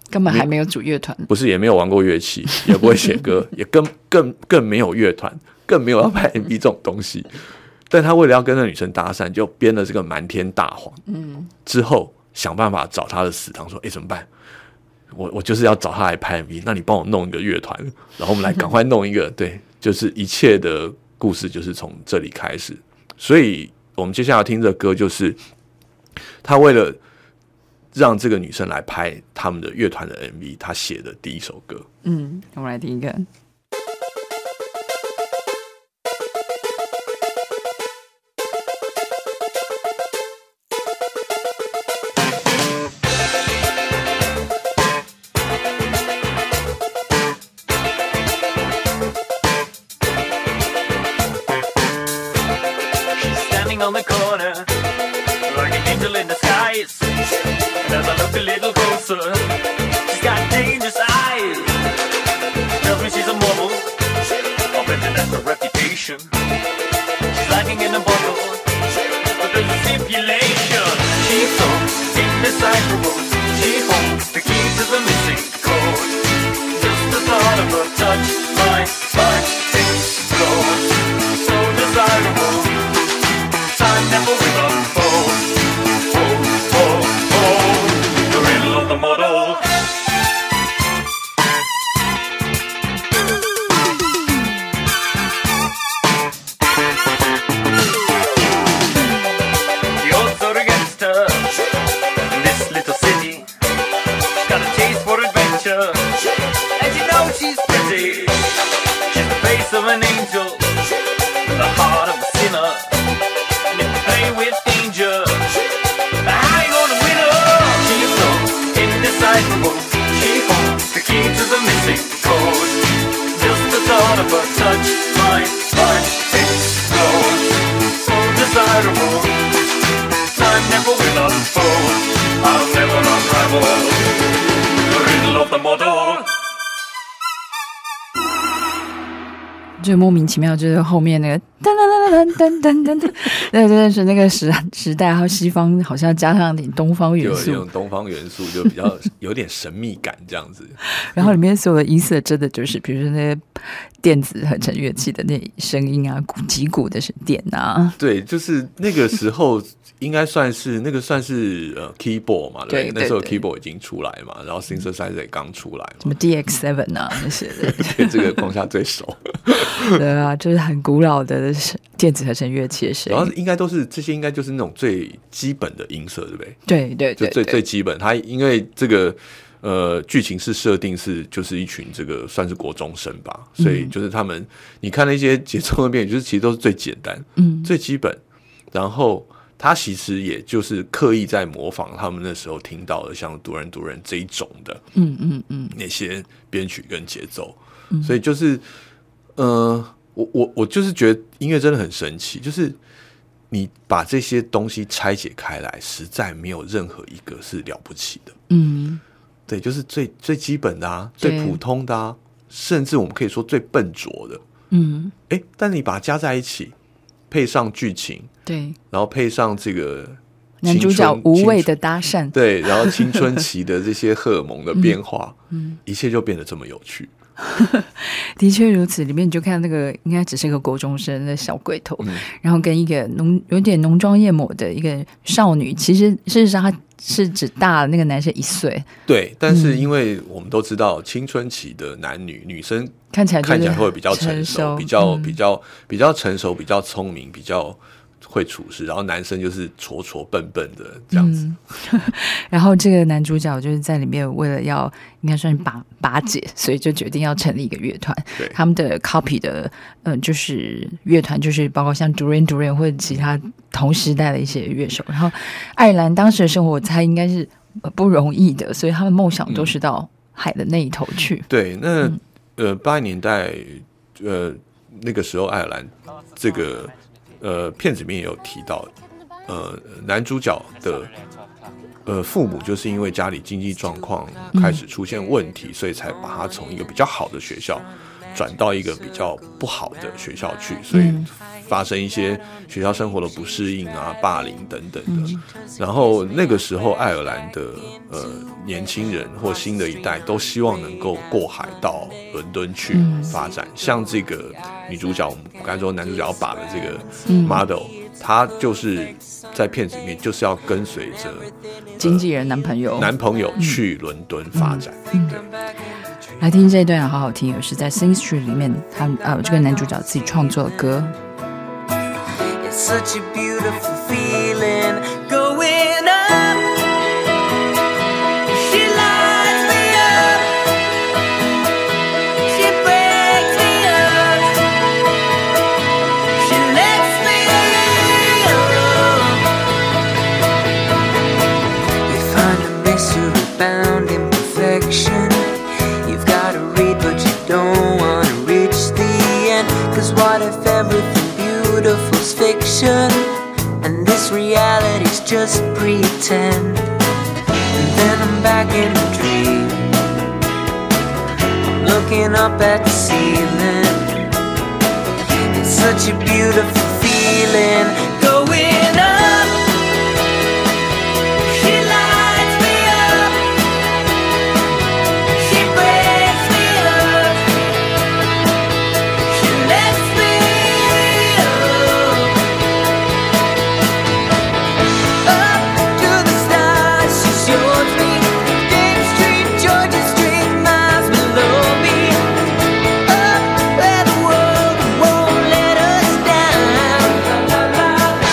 根本还没有组乐团， 不是也没有玩过乐器，也不会写歌，也更没有乐团，更没有要拍 MV 这种东西。但他为了要跟那女生搭讪，就编了这个瞒天大谎。之后想办法找他的死党说：“怎么办？我就是要找他来拍 MV， 那你帮我弄一个乐团，然后我们来赶快弄一个。”对，就是一切的故事就是从这里开始。所以我们接下来听的歌就是他为了让这个女生来拍他们的乐团的 MV， 他写的第一首歌。 我们来听一个。 On the corner, like an angel in disguise. And as I look a little closer, she's got dangerous eyes. Tells me she's a model, I'll bet that that's her reputation. She's lacking in a bottle, but there's a stipulation. She's so indecipherable, she holds the key to the missing code. Just the thought of her touch, my heart explodes. So desirable.Time never will unfold. The riddle of the model. The odds are against her in this little city. She's got a taste for adventure, and you know she's pretty. She's the face of an angel, the heart of a sinner.Play with danger. How you gonna win her? She's so indecipherable. She holds the key to the missing code. Just the thought of her touch, my heart explodes. So desirable. Time never will unfold. I'll never unravel the riddle of the model. 最莫名其妙就是后面那个噔噔噔噔噔噔噔，那真的是那个时代，然后西方好像加上点东方元素， 有种东方元素就比较有点神秘感这样子。 然后里面所有的音色真的就是，比如说那些电子合成乐器的那声音啊，击鼓的是电啊， 对，就是那个时候应该算是keyboard 嘛，对，那时候 keyboard 已经出来嘛，然后 synthesizer 也刚出来嘛， 什么 DX7 啊那些的， 对，这个光夏最熟。 对啊，就是很古老的电子合成乐器的声音， 然后应该都是这些，应该就是那种最基本的音色，对不对？ 对对对， 就最基本。它因为这个剧情是设定是就是一群这个算是国中生吧，所以就是他们你看那些节奏的变，就是其实都是最简单，最基本。然后他其实也就是刻意在模仿他们那时候听到的像独人这一种的，那些编曲跟节奏，所以就是。我就是觉得音乐真的很神奇，就是你把这些东西拆解开来，实在没有任何一个是了不起的。对，就是最基本的啊，最普通的啊，甚至我们可以说最笨拙的。但你把它加在一起，配上剧情， 对， 然后配上这个男主角无谓的搭讪， 对，然后青春期的这些荷尔蒙的变化，一切就变得这么有趣。 的确如此，里面你就看那个应该只是个国中生的小鬼头，然后跟一个有点浓妆艳抹的一个少女，其实事实上她是只大那个男生1岁。 对，但是因为我们都知道青春期的男女女生看起来会比较成熟，比较成熟，比较聪明，比较会处事，然后男生就是挫笨的这样子。 然后这个男主角就是在里面为了要应该算是巴结，所以就决定要成立一个乐团。他们的 copy 的就是乐团就是包括像 Duran 或者其他同时代的一些乐手。然后爱尔兰当时的生活我猜应该是不容易的，所以他们梦想都是到海的那一头去。 对，那80年代那个时候爱尔兰这个片子里面也有提到，男主角的父母就是因为家里经济状况开始出现问题，所以才把他从一个比较好的学校转到一个比较不好的学校去，所以发生一些学校生活的不适应啊、霸凌等等的。然后那个时候，爱尔兰的年轻人或新的一代都希望能够过海到伦敦去发展。像这个女主角，我们刚才说男主角要把的这个 model，她就是在片子里面就是要跟随着经纪人男朋友去伦敦发展。对。 来听这一段好好听，也是在 Sing Street 里面，他这个男主角自己创作的歌。 It's such a beautiful feeling going up. She lights me up. She breaks me up. She lets me up. You find a mystery bound in perfection.You've got to read, but you don't want to reach the end. 'Cause what if everything beautiful's fiction, and this reality's just pretend? And then I'm back in the dream, I'm looking up at the ceiling. It's such a beautiful feeling going up. She lights me up.She breaks me up. She lets me up. Up to the stars she shows me. Dame Street, Georgia Street, miles below me. Up where the world won't let us down. La, la, la, la.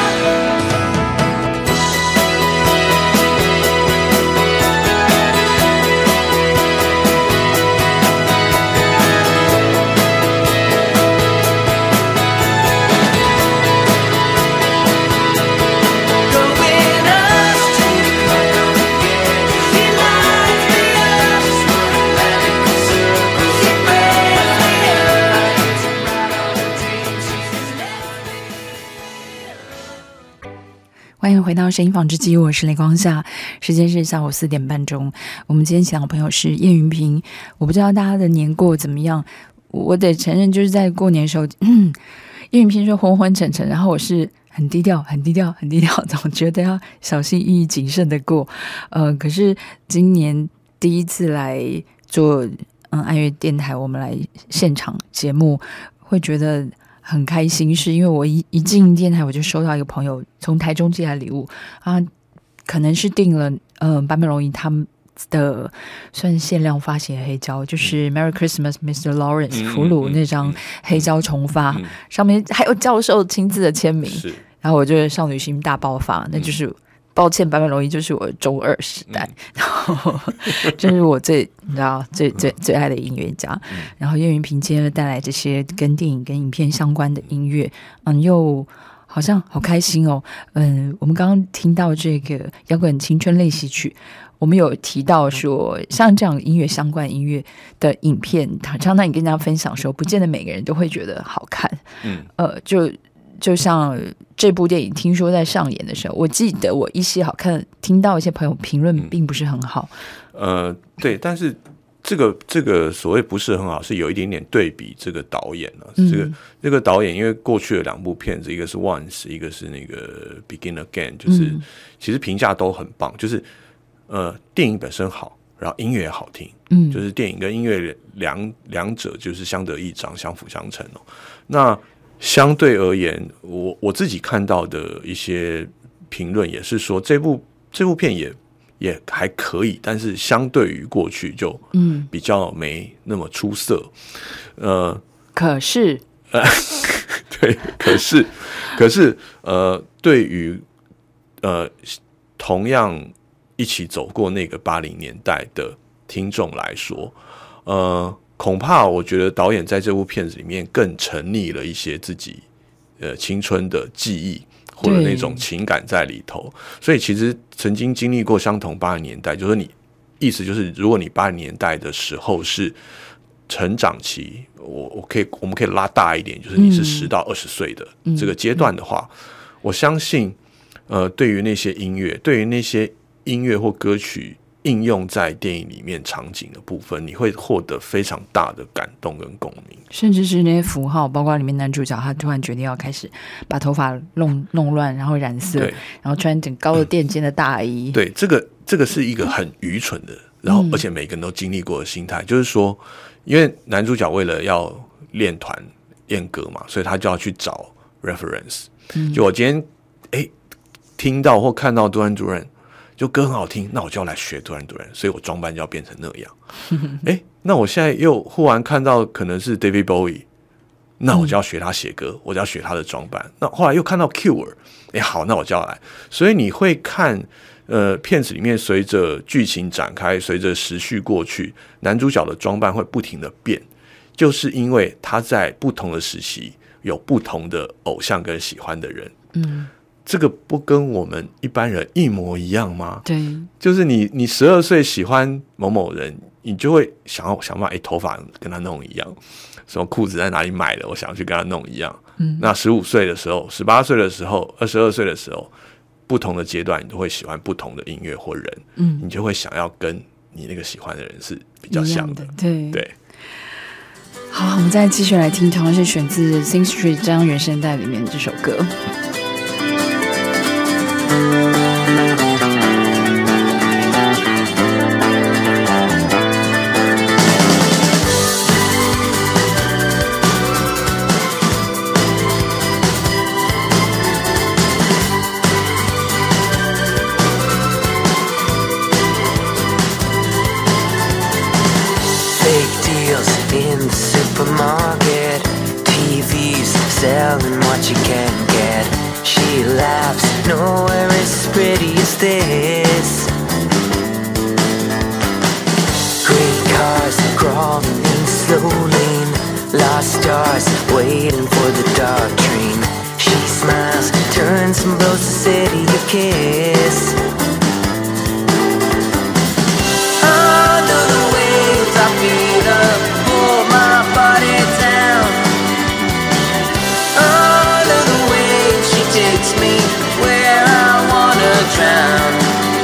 欢迎回到声音纺织机，我是雷光夏，时间是下午4点半钟。我们今天请到的朋友是叶云平，我不知道大家的年过怎么样，我得承认就是在过年的时候，叶云平说昏昏沉沉，然后我是很低调，总觉得要小心翼翼、谨慎的过。可是今年第一次来做爱乐电台，我们来现场节目，会觉得很开心，是因为我一进电台我就收到一个朋友从台中寄来礼物啊，可能是订了坂本龙一他们的算限量发行的黑胶，就是 Merry Christmas Mr. Lawrence 俘虏那张黑胶重发，上面还有教授亲自的签名，然后我就少女心大爆发，那就是抱歉，坂本龙一就是我中二时代，然后这是我你知道最爱的音乐家。然后叶云平今天带来这些跟电影跟影片相关的音乐，又好像好开心哦。我们刚刚听到这个摇滚青春类戏曲，我们有提到说，像这样音乐相关音乐的影片，常常你跟大家分享的时候，不见得每个人都会觉得好看。就像这部电影听说在上演的时候，我记得我一些好看，听到一些朋友评论并不是很好。 对，但是这个所谓不是很好，是有一点点对比这个导演啊。这个导演因为过去的2部片子，一个是 Once， 一个是那个 Begin Again， 就是其实评价都很棒，就是电影本身好，然后音乐也好听，就是电影跟音乐两者就是相得益彰，相辅相成哦。那相对而言，我自己看到的一些评论也是说，这部片也还可以，但是相对于过去就比较没那么出色。 可是对，可是对于同样一起走过那个80年代的听众来说，恐怕我觉得导演在这部片子里面更沉溺了一些自己青春的记忆或者那种情感在里头，所以其实曾经经历过相同80年代，就是你意思就是如果你80年代的时候是成长期，我们可以拉大一点，就是你是10到20岁的这个阶段的话，我相信对于那些音乐或歌曲应用在电影里面场景的部分，你会获得非常大的感动跟共鸣， 甚至是那些符号，包括里面男主角他突然决定要开始把头发弄乱，然后染色，然后穿很高的垫肩的大衣。 对，这个是一个很愚蠢的，然后而且每个人都经历过的心态，就是说，因为男主角为了要练团练歌嘛，所以他就要去找 reference。就我今天听到或看到Duran Duran就歌很好听，那我就要来学Duran Duran，所以我装扮就要变成那样。那我现在又忽然看到可能是 David Bowie， 那我就要学他写歌，我就要学他的装扮。那后来又看到 Cure， 好，那我就要来。所以你会看片子里面随着剧情展开，随着时序过去，男主角的装扮会不停的变，就是因为他在不同的时期有不同的偶像跟喜欢的人。这个不跟我们一般人一模一样吗？ 对， 就是你12岁喜欢某某人，你就会想办法，头发跟他弄一样，什么裤子在哪里买的，我想去跟他弄一样。那15岁的时候，18岁的时候，22岁的时候，不同的阶段，你都会喜欢不同的音乐或人，你就会想要跟你那个喜欢的人是比较像的。对。 好，我们再继续来听，同样是选自《Sing Street》这张原声带里面的这首歌。 Supermarket, TVs selling what you can get. She laughs, nowhere is as pretty as this. Great cars crawling in slow lane, lost stars waiting for the dark train. She smiles, turns and blows the city a kiss. Under the waves I feel up, pull my body down. Under the waves she takes me where I wanna drown.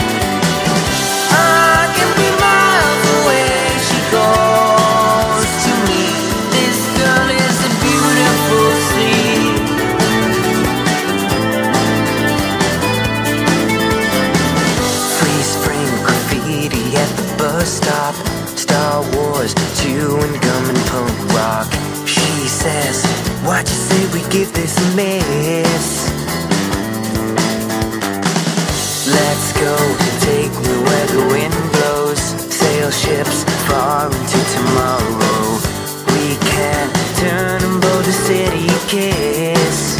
I can be miles away, she calls to me. This girl is a beautiful sea. Freeze frame graffiti at the bus stop. Star Wars, chewing gum and punk rock. She says, why'd you say we give this a miss? Let's go, take me where the wind blows. Sail ships far into tomorrow. We can turn and blow the city a kiss.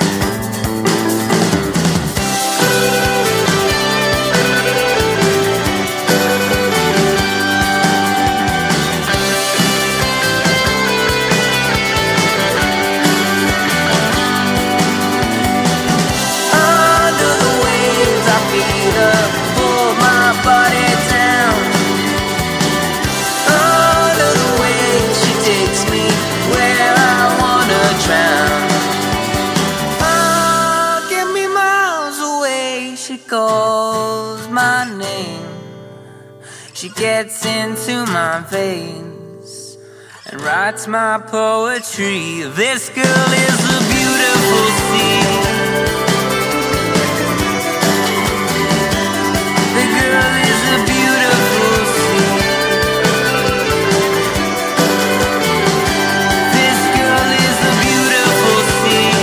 Calls my name. She gets into my veins and writes my poetry. This girl is a beautiful sea. The girl is a beautiful sea. This girl is a beautiful sea.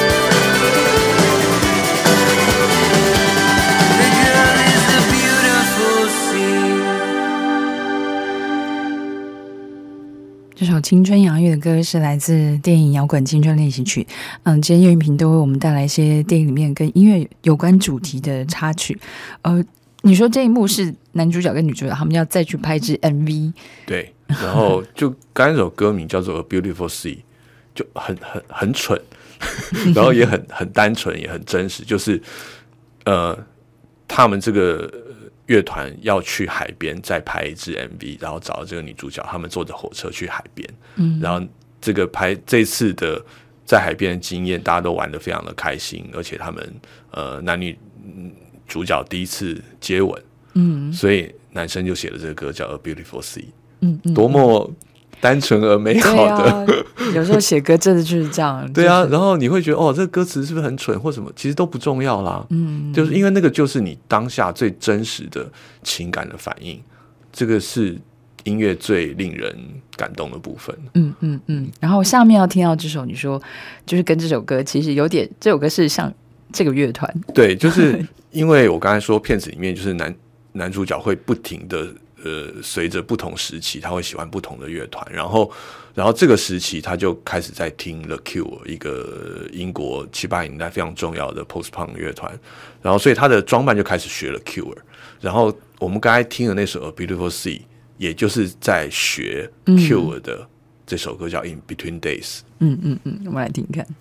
这首青春洋溢的歌是来自电影《摇滚青春练习曲》。今天叶云平都为我们带来一些电影里面跟音乐有关主题的插曲。你说这一幕是男主角跟女主角他们要再去拍一支 MV， 对，然后就刚才那首歌名叫做《A Beautiful Sea》，就很蠢，然后也很单纯，也很真实，就是他们这个乐团要去海边再拍一支 MV， 然后找这个女主角，他们坐着火车去海边，然后这次的在海边的经验，大家都玩得非常的开心，而且他们男女主角第一次接吻，所以男生就写了这个歌叫《A Beautiful Sea》，多么单纯而美好的。 对啊，有时候写歌真的就是这样。 对啊，然后你会觉得哦，这个歌词是不是很蠢或什么？其实都不重要啦。就是因为那个就是你当下最真实的情感的反应，这个是音乐最令人感动的部分。 然后下面要听到这首，你说就是跟这首歌其实有点，这首歌是像这个乐团。 对，就是因为我刚才说片子里面就是男主角会不停的随着不同时期他会喜欢不同的乐团，然后这个时期他就开始在听 The Cure， 一个英国70、80年代非常重要的 post-punk 乐团，然后所以他的装扮就开始学了 Cure， 然后我们刚才听的那首 A Beautiful Sea 也就是在学 Cure 的这首歌叫 In Between Days。 我们来听看。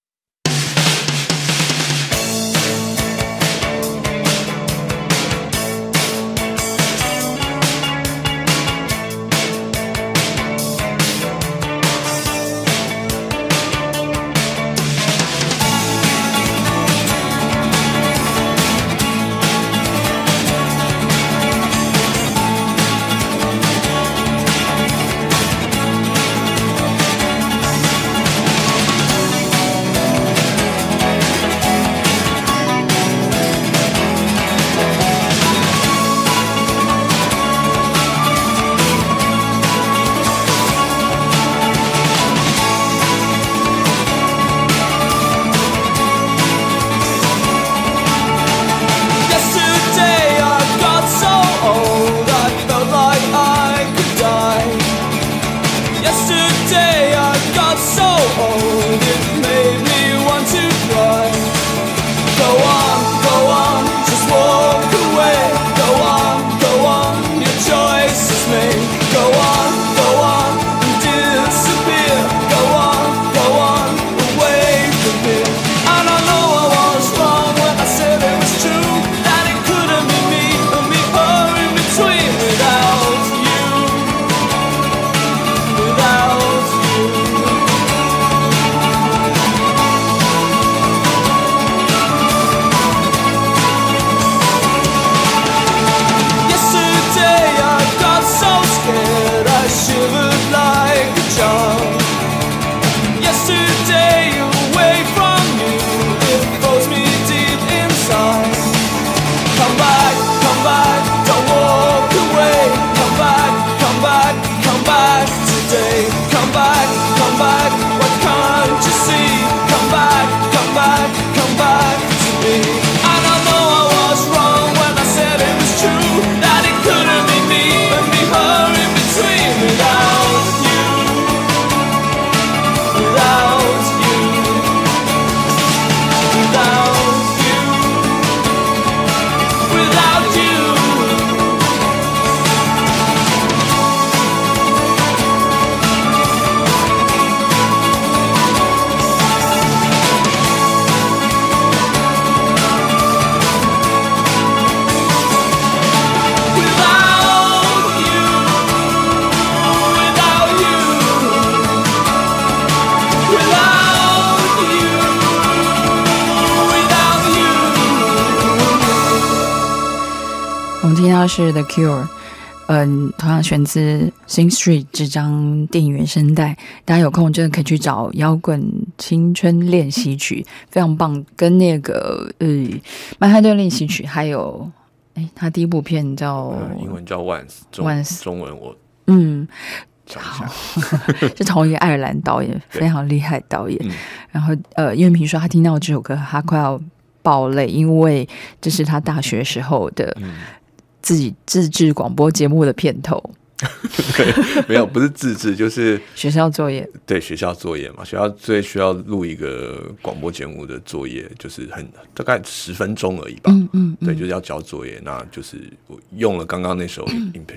听到是 The Cure， 同样选自 Sing Street 这张电影原声带，大家有空真的可以去找摇滚青春练习曲，非常棒，跟那个曼哈顿练习曲，还有他第一部片叫英文叫 Once， 中文我好是同一个爱尔兰导演，非常厉害的导演。然后叶文平说他听到这首歌他快要爆泪，因为这是他大学时候的自己自制广播节目的片头。 对，没有，不是自制，就是学校作业。对， 学校作业嘛，学校作业需要录一个广播节目的作业，就是大概10分钟而已吧。对，就是要交作业，那就是我用了刚刚那首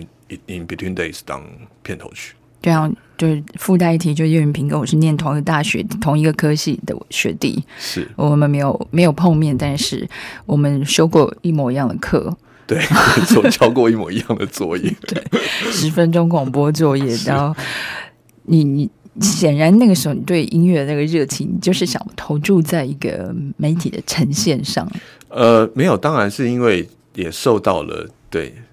In Between Days 当片头曲。 对啊，就是附带一提，就叶云平跟我是念同一个大学、同一个科系的学弟， 是我们没有碰面，但是我们修过一模一样的课。 对，没错，交过一模一样的作业。 对，10分钟广播作业，然后你显然那个时候你对音乐的那个热情，你就是想投注在一个媒体的呈现上。 没有，当然是因为也受到了对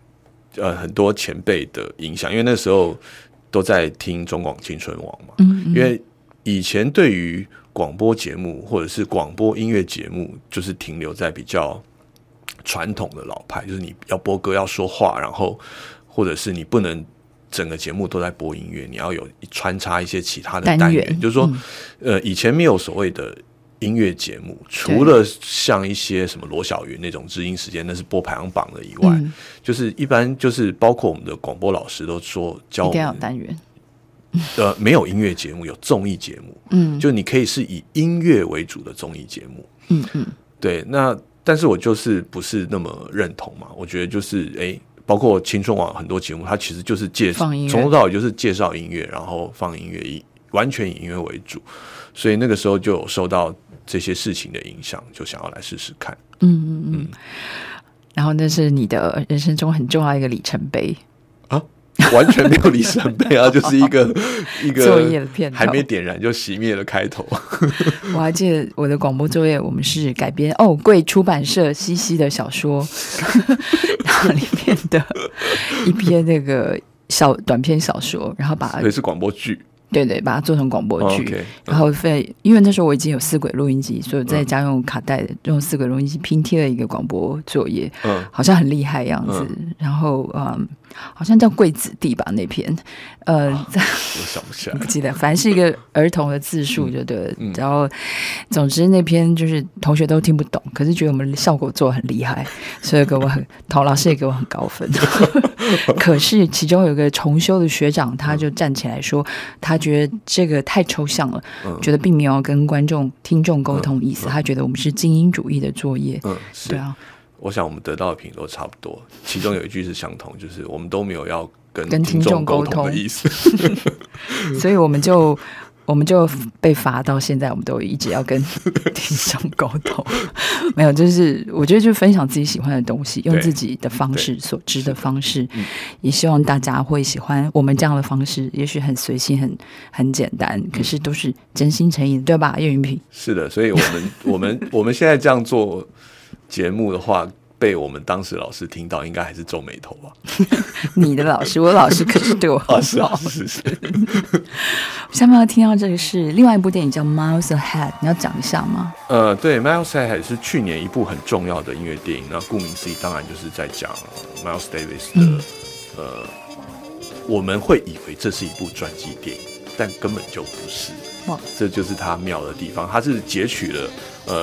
很多前辈的影响，因为那时候都在听中广青春网嘛，因为以前对于广播节目或者是广播音乐节目，就是停留在比较传统的老派，就是你要播歌要说话，然后或者是你不能整个节目都在播音乐，你要有穿插一些其他的单元，就是说，以前没有所谓的音乐节目，除了像一些什么罗小云那种知音时间，那是播排行榜的以外，就是一般就是包括我们的广播老师都说教我们一定要有单元。没有音乐节目，有综艺节目，就你可以是以音乐为主的综艺节目，对。那但是我就是不是那么认同嘛，我觉得就是包括青春网很多节目，它其实就是从头到尾就是介绍音乐，然后放音乐，完全以音乐为主，所以那个时候就有受到这些事情的影响，就想要来试试看。 然后那是你的人生中很重要一个里程碑啊。完全没有里程碑啊，就是一个作业的片头， 还没点燃就熄灭了开头。 我还记得我的广播作业，我们是改编贵出版社西西的小说，然后里面的一篇那个短篇小说，然后所以是广播剧。 对，把它做成广播剧，然后因为那时候我已经有4轨录音机，所以我在家用卡带用4轨录音机拼贴了一个广播作业，好像很厉害样子。然后好像叫《贵子弟》吧那篇， 我想不起来， 不记得，反正是一个儿童的字数就对了。然后总之那篇就是同学都听不懂，可是觉得我们效果做得很厉害，所以陶老师也给我很高分。可是其中有个重修的学长，他就站起来说，他觉得这个太抽象了，觉得并没有要跟听众沟通意思，他觉得我们是精英主义的作业。对啊。 我想我们得到的评都差不多，其中有一句是相同，就是我们都没有要跟听众沟通的意思， 所以我们就被罚到现在，我们都一直要跟听众沟通。没有，就是我觉得就分享自己喜欢的东西，用自己的方式所知的方式，也希望大家会喜欢我们这样的方式。也许很随性，很简单，可是都是真心诚意的，对吧？叶云平是的，所以我们现在这样做节目的话，被我们当时老师听到，应该还是皱眉头吧？ 你的老师，我的老师可是对我很好。 是。 下面要听到这个是另外一部电影叫《Miles Ahead》，你要讲一下吗？ 对，《Miles Ahead》是去年一部很重要的音乐电影。那顾名思义，当然就是在讲 Miles Davis 的我们会以为这是一部传记电影，但根本就不是。这就是它妙的地方，它是截取了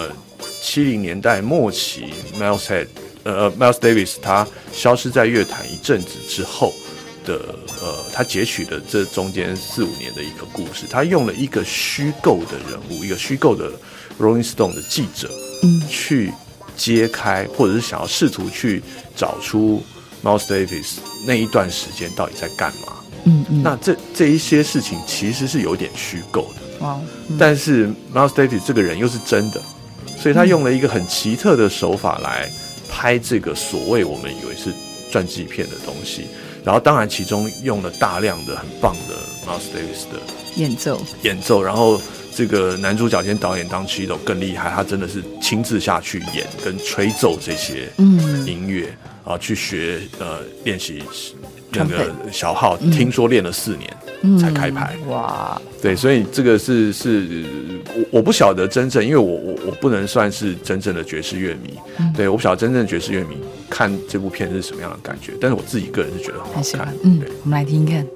70年代末期 Miles Davis 他消失在乐坛一阵子之后的他截取的这中间4-5年的一个故事，他用了一个虚构的人物，一个虚构的 Rolling Stone 的记者，去揭开或者是想要试图去找出 Miles Davis 那一段时间到底在干嘛。那这一些事情其实是有点虚构的，但是 Miles Davis 这个人又是真的。所以他用了一个很奇特的手法来拍这个所谓我们以为是传记片的东西，然后当然其中用了大量的很棒的 Miles Davis 的演奏，然后这个男主角兼导演当Chido更厉害，他真的是亲自下去演跟吹奏这些音乐去学练习那个小号，听说练了4年才开拍。哇，对，所以这个是我不晓得真正，因为我不能算是真正的爵士乐迷，对，我不晓得真正的爵士乐迷看这部片是什么样的感觉，但是我自己个人是觉得很好看。 对，我们来听听看。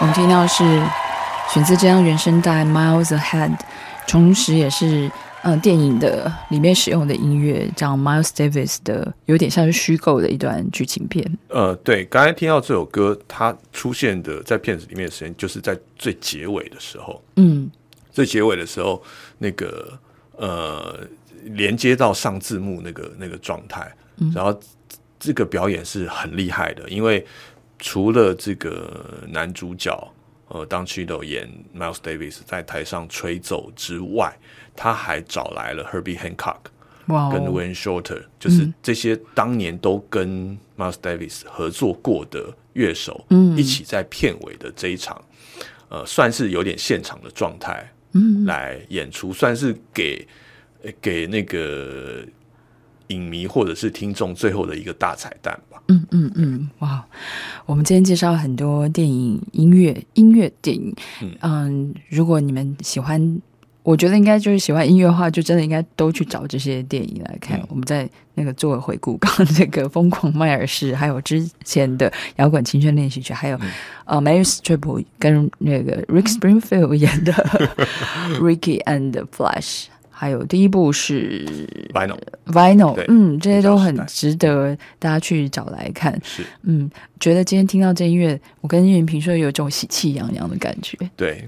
我们听到是选自这张原声带《Miles Ahead》，同时也是电影的里面使用的音乐，讲 Miles Davis 的有点像是虚构的一段剧情片。 对，刚才听到这首歌，它出现的在片子里面的时间，就是在最结尾的时候。最结尾的时候，那个连接到上字幕那个状态，然后这个表演是很厉害的，因为除了这个男主角Don Cheadle 演 Miles Davis 在台上吹奏之外，他还找来了 Herbie Hancock 跟 Wayne Shorter， 就是这些当年都跟 Miles Davis 合作过的乐手，一起在片尾的这一场，算是有点现场的状态，来演出，算是给那个影迷或者是听众最后的一个大彩蛋吧。 哇！我们今天介绍很多电影、音乐电影。如果你们喜欢，我觉得应该就是喜欢音乐的话，就真的应该都去找这些电影来看。我们在那个做回顾，刚刚这个《疯狂迈尔士》，还有之前的《摇滚青春练习曲》，还有Meryl Streep 跟那个 Rick Springfield 演的《Ricky and the Flash》。还有第一部是 Vinyl， 这些都很值得大家去找来看。 是， 觉得今天听到这音乐，我跟叶云平说有一种喜气洋洋的感觉。对，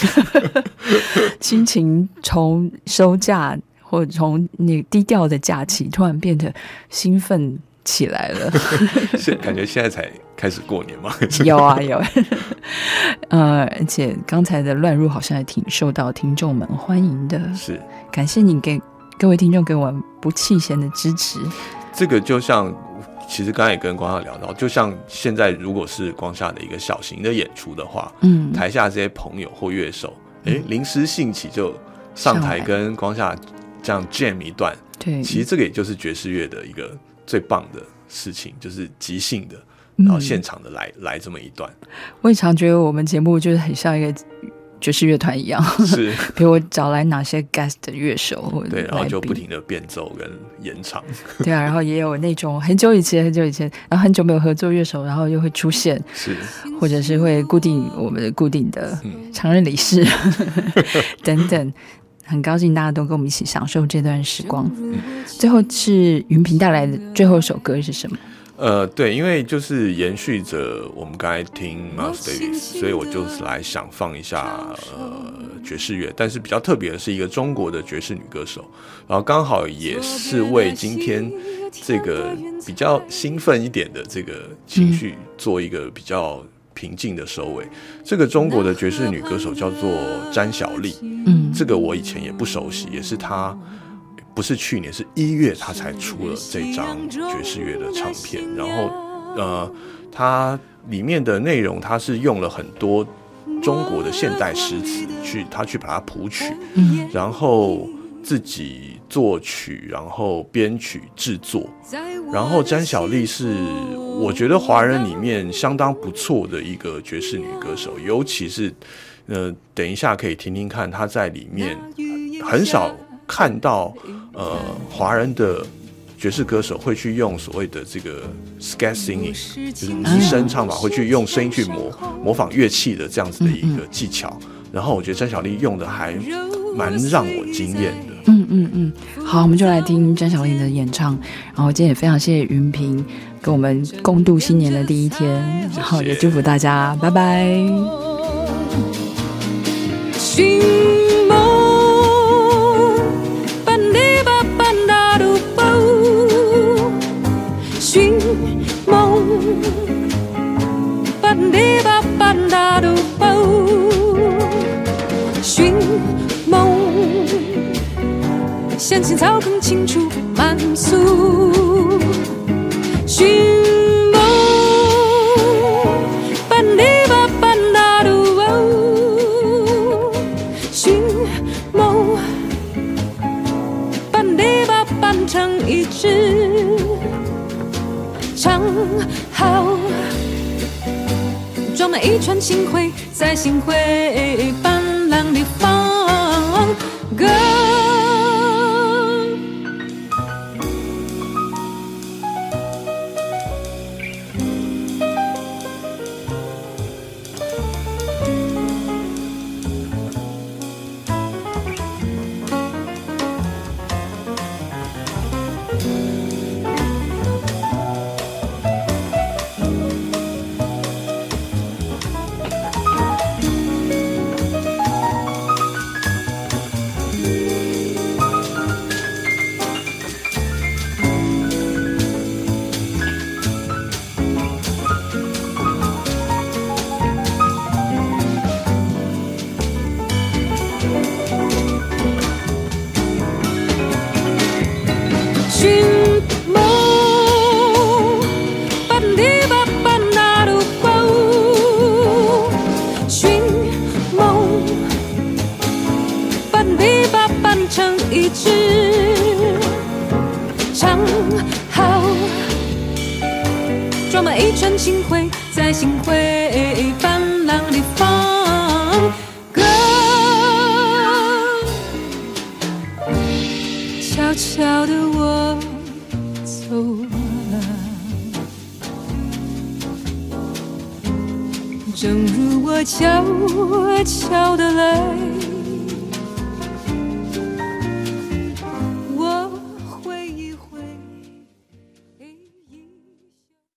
心情从收假或者从你低调的假期，突然变得兴奋起来了。 感觉现在才开始过年吗？ 有啊有。而且刚才的乱入好像也挺受到听众们欢迎的。 是， 感谢你给各位听众给我们不弃嫌的支持。 这个就像其实刚才也跟光夏聊到，就像现在如果是光夏的一个小型的演出的话，台下这些朋友或乐手临时兴起就上台跟光夏这样 jam 一段。对，其实这个也就是爵士乐的一个最棒的事情，就是即兴的，然后现场的来这么一段。 我也常觉得我们节目就是很像一个爵士乐团一样， 是， 比如我找来哪些 guest 的乐手， 对，然后就不停的变奏跟演唱， 对啊，然后也有那种很久以前，然后很久没有合作乐手，然后又会出现， 是， 或者是会我们的固定的常任理事等等。很高兴大家都跟我们一起享受这段时光。最后是云平带来的最后一首歌是什么？ 对，因为就是延续着我们刚才听 Miles Davis， 所以我就是来想放一下爵士乐，但是比较特别的是一个中国的爵士女歌手，然后刚好也是为今天这个比较兴奋一点的这个情绪做一个比较平静的收尾。这个中国的爵士女歌手叫做詹晓丽，这个我以前也不熟悉，也是她。不是去年，是1月他才出了这张爵士乐的唱片，然后它里面的内容，它是用了很多中国的现代诗词他去把它谱曲，然后自己作曲，然后编曲制作。然后詹晓丽是我觉得华人里面相当不错的一个爵士女歌手，尤其是等一下可以听听看她在里面很少看到华人的爵士歌手会去用所谓的这个 scat singing， 就是拟声唱法，会去用声音去模仿乐器的这样子的一个技巧。然后我觉得詹晓丽用的还蛮让我惊艳的。 好，我们就来听詹晓丽的演唱。然后今天也非常谢谢云平跟我们共度新年的第一天，然后也祝福大家，拜拜。 寻梦，巴里巴巴达鲁包，寻梦，相信草根青出满诉。寻梦，巴里巴巴达鲁包，寻梦，巴里巴巴成一支。唱好，装满一串星辉，在星辉斑斓里放歌。 在心会泛滥的放歌，悄悄地我走了，正如我悄悄地来